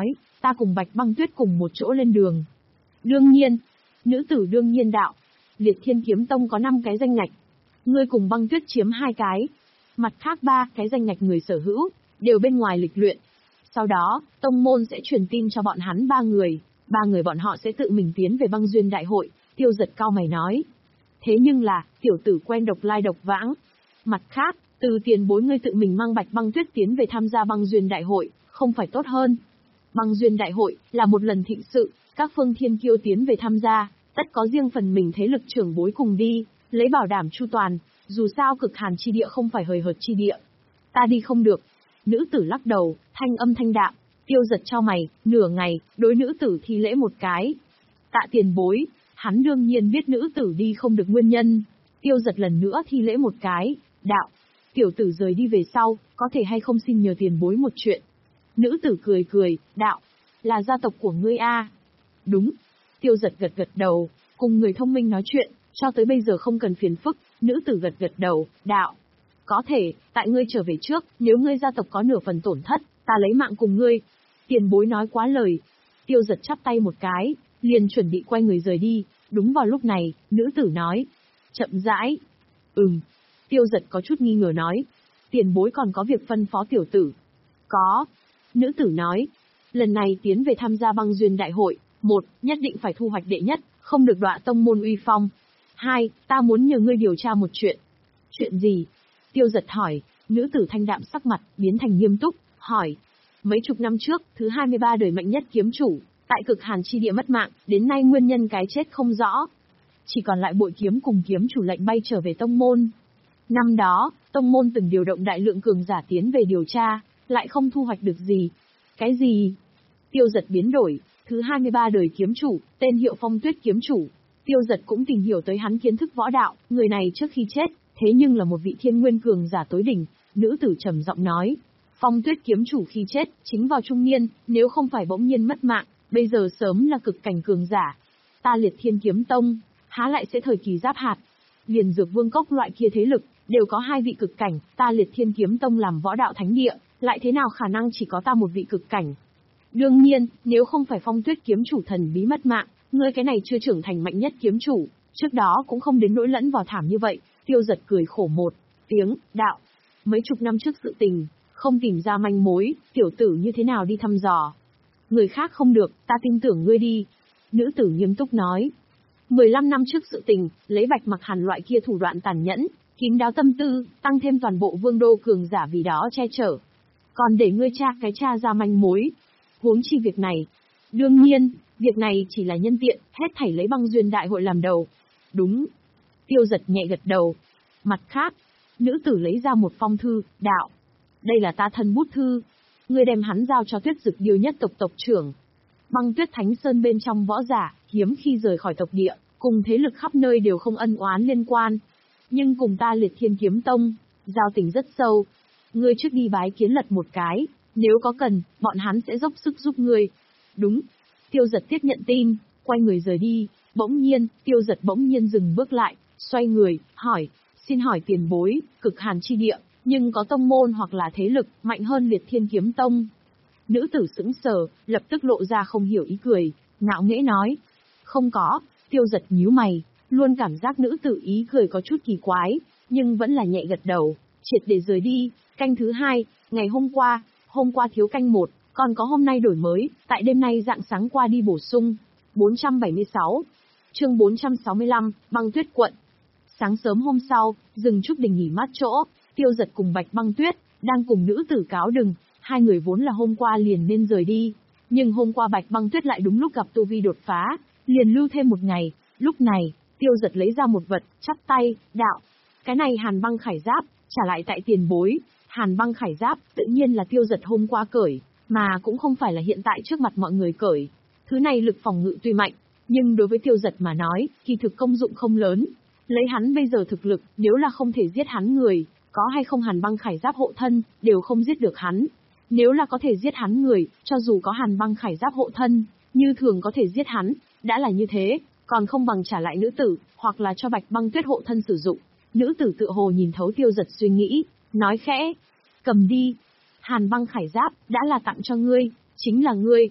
ta cùng Bạch Băng Tuyết cùng một chỗ lên đường. Đương nhiên. Nữ tử đương nhiên đạo. Liệt Thiên Kiếm Tông có năm cái danh ngạch. Ngươi cùng Băng Tuyết chiếm hai cái. Mặt khác ba cái danh ngạch người sở hữu, đều bên ngoài lịch luyện. Sau đó, tông môn sẽ truyền tin cho bọn hắn ba người, ba người bọn họ sẽ tự mình tiến về băng duyên đại hội. Tiêu Giật cao mày nói. Thế nhưng là, tiểu tử quen độc lai độc vãng. Mặt khác, từ tiền bối ngươi tự mình mang Bạch Băng Tuyết tiến về tham gia băng duyên đại hội, không phải tốt hơn. Băng duyên đại hội là một lần thịnh sự, các phương thiên kiêu tiến về tham gia, tất có riêng phần mình thế lực trưởng bối cùng đi, lấy bảo đảm chu toàn, dù sao cực hàn chi địa không phải hời hợt chi địa. Ta đi không được. Nữ tử lắc đầu, thanh âm thanh đạm. Tiêu Giật chau mày, nửa ngày, đối nữ tử thi lễ một cái. Tạ tiền bối, hắn đương nhiên biết nữ tử đi không được nguyên nhân. Tiêu Giật lần nữa thi lễ một cái, đạo. Tiểu tử rời đi về sau, có thể hay không xin nhờ tiền bối một chuyện. Nữ tử cười cười, đạo. Là gia tộc của ngươi a? Đúng. Tiêu Giật gật gật đầu, cùng người thông minh nói chuyện, cho tới bây giờ không cần phiền phức. Nữ tử gật gật đầu, đạo. Có thể, tại ngươi trở về trước, nếu ngươi gia tộc có nửa phần tổn thất, ta lấy mạng cùng ngươi. Tiền bối nói quá lời. Tiêu Giật chắp tay một cái, liền chuẩn bị quay người rời đi. Đúng vào lúc này, nữ tử nói. Chậm rãi. Ừm. Tiêu Giật có chút nghi ngờ nói. Tiền bối còn có việc phân phó tiểu tử. Có. Nữ tử nói. Lần này tiến về tham gia băng duyên đại hội. Một, nhất định phải thu hoạch đệ nhất, không được đọa tông môn uy phong. Hai, ta muốn nhờ ngươi điều tra một chuyện. Chuyện gì? Tiêu Giật hỏi. Nữ tử thanh đạm sắc mặt, biến thành nghiêm túc, hỏi. Mấy chục năm trước, thứ hai mươi ba đời mạnh nhất kiếm chủ, tại cực hàn chi địa mất mạng, đến nay nguyên nhân cái chết không rõ. Chỉ còn lại bội kiếm cùng kiếm chủ lệnh bay trở về tông môn. Năm đó, tông môn từng điều động đại lượng cường giả tiến về điều tra, lại không thu hoạch được gì. Cái gì? Tiêu Giật biến đổi, thứ hai mươi ba đời kiếm chủ, tên hiệu Phong Tuyết kiếm chủ. Tiêu Giật cũng tìm hiểu tới hắn kiến thức võ đạo, người này trước khi chết, thế nhưng là một vị thiên nguyên cường giả tối đỉnh. Nữ tử trầm giọng nói. Phong Tuyết kiếm chủ khi chết, chính vào trung niên, nếu không phải bỗng nhiên mất mạng, bây giờ sớm là cực cảnh cường giả. Ta Liệt Thiên Kiếm Tông, há lại sẽ thời kỳ giáp hạt. Liền Dược Vương Cốc loại kia thế lực, đều có hai vị cực cảnh, ta Liệt Thiên Kiếm Tông làm võ đạo thánh địa, lại thế nào khả năng chỉ có ta một vị cực cảnh. Đương nhiên, nếu không phải Phong Tuyết kiếm chủ thần bí mất mạng, ngươi cái này chưa trưởng thành mạnh nhất kiếm chủ, trước đó cũng không đến nỗi lẫn vào thảm như vậy. Tiêu Giật cười khổ một tiếng, đạo. Mấy chục năm trước sự tình, không tìm ra manh mối, tiểu tử như thế nào đi thăm dò. Người khác không được, ta tin tưởng ngươi đi. Nữ tử nghiêm túc nói. mười lăm năm trước sự tình, lấy Bạch Mặc Hàn loại kia thủ đoạn tàn nhẫn, kín đáo tâm tư, tăng thêm toàn bộ vương đô cường giả vì đó che chở. Còn để ngươi tra cái tra ra manh mối. Huống chi việc này. Đương nhiên, việc này chỉ là nhân tiện, hết thảy lấy băng duyên đại hội làm đầu. Đúng. Tiêu Giật nhẹ gật đầu. Mặt khác, nữ tử lấy ra một phong thư, đạo. Đây là ta thân bút thư. Ngươi đem hắn giao cho Tuyết Dực Điêu nhất tộc tộc trưởng. Băng Tuyết Thánh Sơn bên trong võ giả, hiếm khi rời khỏi tộc địa, cùng thế lực khắp nơi đều không ân oán liên quan. Nhưng cùng ta Liệt Thiên Kiếm Tông, giao tình rất sâu. Ngươi trước đi bái kiến lật một cái, nếu có cần, bọn hắn sẽ dốc sức giúp ngươi. Đúng. Tiêu Giật tiếp nhận tin, quay người rời đi. Bỗng nhiên, Tiêu Giật bỗng nhiên dừng bước lại, xoay người, hỏi, xin hỏi tiền bối, cực hàn chi địa, nhưng có tông môn hoặc là thế lực mạnh hơn Liệt Thiên Kiếm Tông. Nữ tử sững sờ, lập tức lộ ra không hiểu ý cười, ngạo nghễ nói. Không có. Tiêu Giật nhíu mày, luôn cảm giác nữ tử ý cười có chút kỳ quái, nhưng vẫn là nhẹ gật đầu, triệt để rời đi. Canh thứ hai, ngày hôm qua, hôm qua thiếu canh một, còn có hôm nay đổi mới, tại đêm nay rạng sáng qua đi bổ sung. bốn trăm bảy mươi sáu, chương bốn trăm sáu mươi lăm, Băng Tuyết quận. Sáng sớm hôm sau, rừng trúc đình nghỉ mát chỗ, Tiêu Giật cùng Bạch Băng Tuyết, đang cùng nữ tử cáo đừng, hai người vốn là hôm qua liền nên rời đi. Nhưng hôm qua Bạch Băng Tuyết lại đúng lúc gặp tu vi đột phá, liền lưu thêm một ngày, lúc này, Tiêu Giật lấy ra một vật, chắp tay, đạo. Cái này Hàn Băng Khải Giáp, trả lại tại tiền bối. Hàn Băng Khải Giáp, tự nhiên là Tiêu Giật hôm qua cởi, mà cũng không phải là hiện tại trước mặt mọi người cởi. Thứ này lực phòng ngự tuy mạnh, nhưng đối với Tiêu Giật mà nói, kỳ thực công dụng không lớn. Lấy hắn bây giờ thực lực, nếu là không thể giết hắn người, có hay không Hàn Băng Khải Giáp hộ thân, đều không giết được hắn. Nếu là có thể giết hắn người, cho dù có Hàn Băng Khải Giáp hộ thân, như thường có thể giết hắn, đã là như thế, còn không bằng trả lại nữ tử, hoặc là cho Bạch Băng Tuyết hộ thân sử dụng. Nữ tử tựa hồ nhìn thấu Tiêu Giật suy nghĩ, nói khẽ, cầm đi. Hàn Băng Khải Giáp, đã là tặng cho ngươi, chính là ngươi.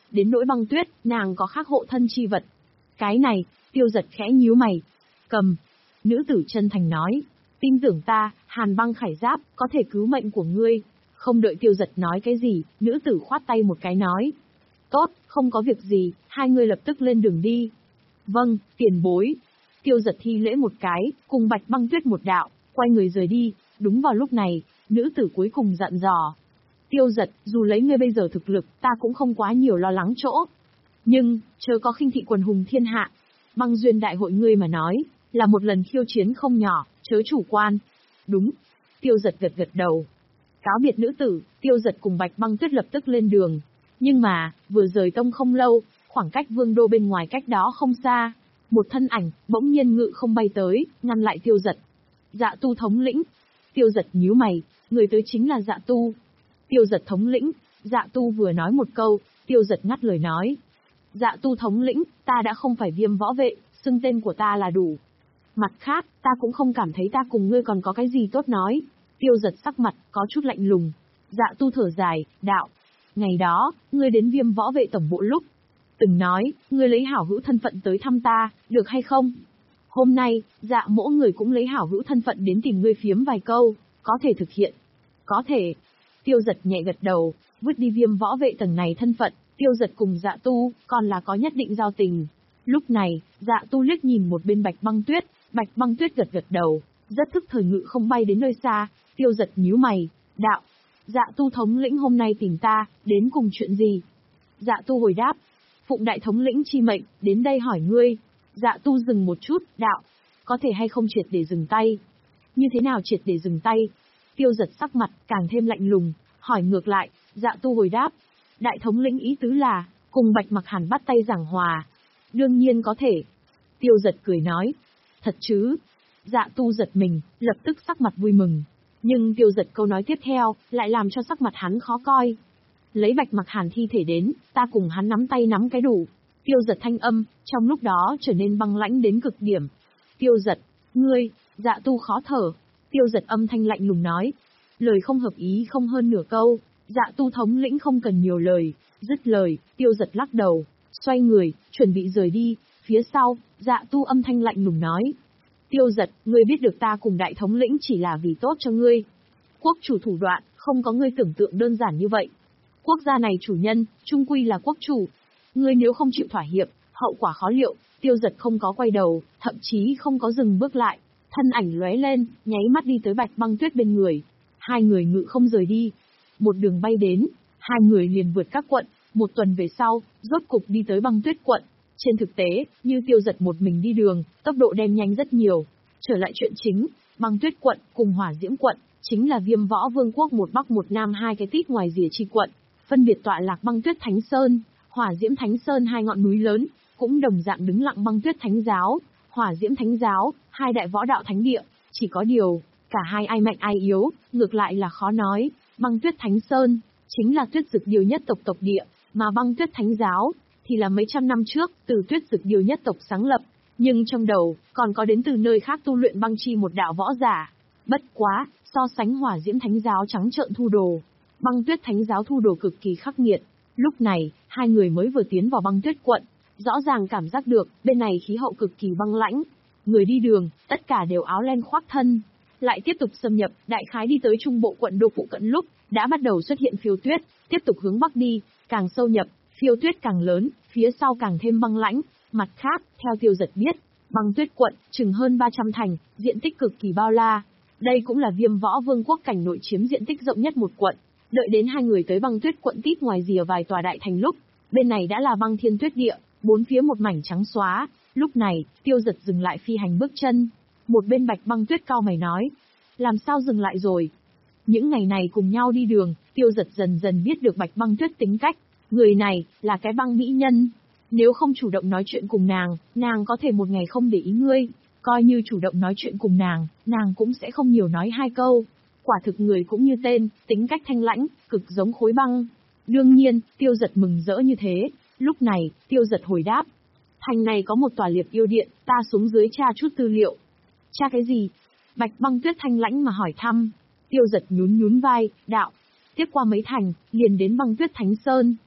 đến nỗi băng tuyết, nàng có khác hộ thân chi vật. Cái này, Tiêu Giật khẽ nhíu mày. Cầm. Nữ tử chân thành nói. Tin tưởng ta, hàn băng khải giáp, có thể cứu mệnh của ngươi. Không đợi Tiêu Giật nói cái gì, nữ tử khoát tay một cái nói. Tốt, không có việc gì, hai người lập tức lên đường đi. Vâng, tiền bối. Tiêu Giật thi lễ một cái, cùng Bạch Băng Tuyết một đạo, quay người rời đi. Đúng vào lúc này, nữ tử cuối cùng dặn dò. Tiêu Giật, dù lấy ngươi bây giờ thực lực, ta cũng không quá nhiều lo lắng chỗ. Nhưng, chớ có khinh thị quần hùng thiên hạ. Băng duyên đại hội ngươi mà nói, là một lần khiêu chiến không nhỏ, chớ chủ quan. Đúng. Tiêu Giật gật gật đầu. Cáo biệt nữ tử, Tiêu Giật cùng Bạch Băng Tuyết lập tức lên đường. Nhưng mà, vừa rời tông không lâu, khoảng cách vương đô bên ngoài cách đó không xa. Một thân ảnh, bỗng nhiên ngự không bay tới, ngăn lại Tiêu Giật. Dạ tu thống lĩnh. Tiêu Giật nhíu mày, người tới chính là Dạ tu. Tiêu Giật thống lĩnh, Dạ tu vừa nói một câu, Tiêu Giật ngắt lời nói. Dạ tu thống lĩnh, ta đã không phải Viêm võ vệ, xưng tên của ta là đủ. Mặt khác, ta cũng không cảm thấy ta cùng ngươi còn có cái gì tốt nói. Tiêu Giật sắc mặt, có chút lạnh lùng. Dạ tu thở dài, đạo. Ngày đó, ngươi đến Viêm võ vệ tổng bộ lúc. Từng nói, ngươi lấy hảo hữu thân phận tới thăm ta, được hay không? Hôm nay, dạ mỗi người cũng lấy hảo hữu thân phận đến tìm ngươi phiếm vài câu, có thể thực hiện. Có thể. Tiêu Giật nhẹ gật đầu, vứt đi Viêm võ vệ tầng này thân phận, Tiêu Giật cùng Dạ tu, còn là có nhất định giao tình. Lúc này, Dạ tu liếc nhìn một bên Bạch Băng Tuyết, Bạch Băng Tuyết gật gật đầu, rất thức thời ngự không bay đến nơi xa. Tiêu Giật nhíu mày, đạo. Dạ tu thống lĩnh hôm nay tìm ta, đến cùng chuyện gì? Dạ tu hồi đáp. Phụng đại thống lĩnh chi mệnh, đến đây hỏi ngươi. Dạ tu dừng một chút, đạo. Có thể hay không triệt để dừng tay? Như thế nào triệt để dừng tay? Tiêu Giật sắc mặt, càng thêm lạnh lùng, hỏi ngược lại. Dạ tu hồi đáp. Đại thống lĩnh ý tứ là, cùng Bạch Mặc Hàn bắt tay giảng hòa. Đương nhiên có thể. Tiêu Giật cười nói. Thật chứ? Dạ tu giật mình, lập tức sắc mặt vui mừng. Nhưng Tiêu Giật câu nói tiếp theo, lại làm cho sắc mặt hắn khó coi. Lấy Bạch Mặc Hàn thi thể đến, ta cùng hắn nắm tay nắm cái đủ. Tiêu Giật thanh âm, trong lúc đó trở nên băng lãnh đến cực điểm. Tiêu Giật, ngươi, Dạ tu khó thở. Tiêu Giật âm thanh lạnh lùng nói. Lời không hợp ý không hơn nửa câu. Dạ tu thống lĩnh không cần nhiều lời. Dứt lời, Tiêu Giật lắc đầu, xoay người, chuẩn bị rời đi. Phía sau, Dạ tu âm thanh lạnh lùng nói. Tiêu Giật, ngươi biết được ta cùng đại thống lĩnh chỉ là vì tốt cho ngươi. Quốc chủ thủ đoạn, không có ngươi tưởng tượng đơn giản như vậy. Quốc gia này chủ nhân, trung quy là quốc chủ. Ngươi nếu không chịu thỏa hiệp, hậu quả khó liệu. Tiêu Giật không có quay đầu, thậm chí không có dừng bước lại. Thân ảnh lóe lên, nháy mắt đi tới Bạch Băng Tuyết bên người. Hai người ngự không rời đi. Một đường bay đến, hai người liền vượt các quận. Một tuần về sau, rốt cục đi tới Băng Tuyết quận. Trên thực tế, như Tiêu Giật một mình đi đường, tốc độ đem nhanh rất nhiều. Trở lại chuyện chính, Băng Tuyết quận cùng Hỏa Diễm quận, chính là Viêm võ vương quốc một bắc một nam hai cái tít ngoài rìa chi quận, phân biệt tọa lạc Băng Tuyết Thánh Sơn, Hỏa Diễm Thánh Sơn hai ngọn núi lớn, cũng đồng dạng đứng lặng Băng Tuyết Thánh giáo, Hỏa Diễm Thánh giáo, hai đại võ đạo thánh địa, chỉ có điều, cả hai ai mạnh ai yếu, ngược lại là khó nói. Băng Tuyết Thánh Sơn chính là Tuyết Dực Điều nhất tộc tộc địa, mà Băng Tuyết Thánh giáo thì là mấy trăm năm trước, từ Tuyết Dực Điều nhất tộc sáng lập, nhưng trong đầu, còn có đến từ nơi khác tu luyện băng chi một đạo võ giả. Bất quá, so sánh Hỏa Diễm Thánh giáo trắng trợn thu đồ, Băng Tuyết Thánh giáo thu đồ cực kỳ khắc nghiệt. Lúc này, hai người mới vừa tiến vào Băng Tuyết quận, rõ ràng cảm giác được, bên này khí hậu cực kỳ băng lãnh. Người đi đường, tất cả đều áo len khoác thân. Lại tiếp tục xâm nhập, đại khái đi tới trung bộ quận đô phụ cận lúc, đã bắt đầu xuất hiện phiêu tuyết, tiếp tục hướng bắc đi, càng sâu nhập, phiêu tuyết càng lớn, phía sau càng thêm băng lãnh. Mặt khác, theo Tiêu Giật biết, Băng Tuyết quận, chừng hơn ba trăm thành, diện tích cực kỳ bao la. Đây cũng là Viêm võ vương quốc cảnh nội chiếm diện tích rộng nhất một quận. Đợi đến hai người tới Băng Tuyết quận tít ngoài rìa vài tòa đại thành lúc, bên này đã là băng thiên tuyết địa, bốn phía một mảnh trắng xóa. Lúc này, Tiêu Giật dừng lại phi hành bước chân. Một bên Bạch Băng Tuyết cau mày nói, làm sao dừng lại rồi? Những ngày này cùng nhau đi đường, Tiêu Giật dần dần biết được Bạch Băng Tuyết tính cách. Người này, là cái băng mỹ nhân. Nếu không chủ động nói chuyện cùng nàng, nàng có thể một ngày không để ý ngươi. Coi như chủ động nói chuyện cùng nàng, nàng cũng sẽ không nhiều nói hai câu. Quả thực người cũng như tên, tính cách thanh lãnh, cực giống khối băng. Đương nhiên, Tiêu Giật mừng rỡ như thế. Lúc này, Tiêu Giật hồi đáp. Thành này có một tòa liệp yêu điện, ta xuống dưới tra chút tư liệu. Tra cái gì? Bạch Băng Tuyết thanh lãnh mà hỏi thăm. Tiêu Giật nhún nhún vai, đạo. Tiếp qua mấy thành, liền đến Băng Tuyết Thánh Sơn.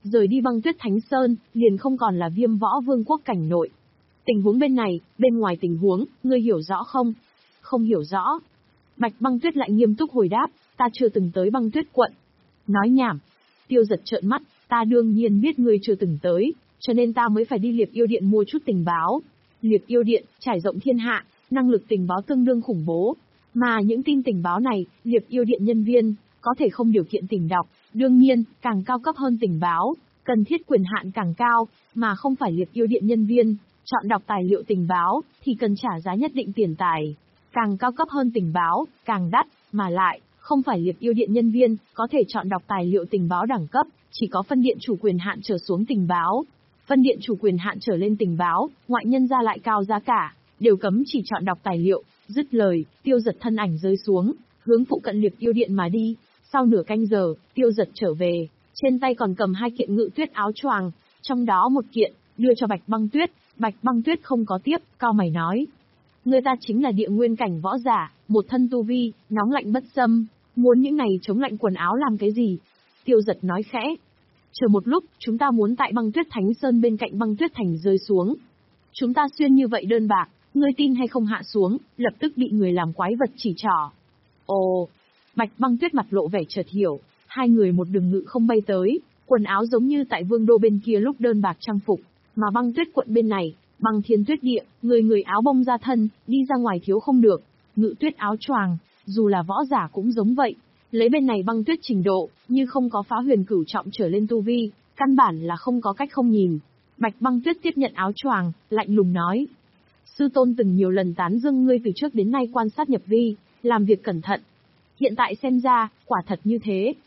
rời đi Băng Tuyết Thánh Sơn, liền không còn là Viêm Võ Vương quốc cảnh nội. Tình huống bên này, bên ngoài tình huống, ngươi hiểu rõ không? Không hiểu rõ. Bạch Băng Tuyết lại nghiêm túc hồi đáp, ta chưa từng tới Băng Tuyết quận. Nói nhảm. Tiêu Giật trợn mắt, ta đương nhiên biết ngươi chưa từng tới, cho nên ta mới phải đi Liệp Yêu Điện mua chút tình báo. Liệp Yêu Điện, trải rộng thiên hạ, năng lực tình báo tương đương khủng bố. Mà những tin tình báo này, Liệp Yêu Điện nhân viên, có thể không điều kiện tình đọc, đương nhiên, càng cao cấp hơn tình báo, cần thiết quyền hạn càng cao, mà không phải Liệp Yêu Điện nhân viên, chọn đọc tài liệu tình báo, thì cần trả giá nhất định tiền tài. Càng cao cấp hơn tình báo, càng đắt, mà lại, không phải Liệp Yêu Điện nhân viên, có thể chọn đọc tài liệu tình báo đẳng cấp, chỉ có phân điện chủ quyền hạn trở xuống tình báo. Phân điện chủ quyền hạn trở lên tình báo, ngoại nhân ra lại cao giá cả, đều cấm chỉ chọn đọc tài liệu. Dứt lời, Tiêu Giật thân ảnh rơi xuống, hướng phụ cận Liệp Yêu Điện mà đi. Sau nửa canh giờ, Tiêu Giật trở về, trên tay còn cầm hai kiện ngự tuyết áo choàng, trong đó một kiện, đưa cho Bạch Băng Tuyết. Bạch Băng Tuyết không có tiếp, cao mày nói. Người ta chính là địa nguyên cảnh võ giả, một thân tu vi, nóng lạnh bất xâm, muốn những này chống lạnh quần áo làm cái gì? Tiêu Giật nói khẽ. Chờ một lúc, chúng ta muốn tại Băng Tuyết Thánh Sơn bên cạnh Băng Tuyết Thành rơi xuống. Chúng ta xuyên như vậy đơn bạc, ngươi tin hay không hạ xuống, lập tức bị người làm quái vật chỉ trỏ. Ồ, Bạch Băng Tuyết mặt lộ vẻ chợt hiểu, hai người một đường ngự không bay tới, quần áo giống như tại Vương đô bên kia lúc đơn bạc trang phục, mà Băng Tuyết quận bên này, Băng Thiên Tuyết địa, người người áo bông ra thân, đi ra ngoài thiếu không được, ngự tuyết áo choàng, dù là võ giả cũng giống vậy. Lấy bên này Băng Tuyết trình độ, như không có phá huyền cửu trọng trở lên tu vi, căn bản là không có cách không nhìn. Bạch Băng Tuyết tiếp nhận áo choàng, lạnh lùng nói. Sư tôn từng nhiều lần tán dương ngươi từ trước đến nay quan sát nhập vi, làm việc cẩn thận. Hiện tại xem ra, quả thật như thế,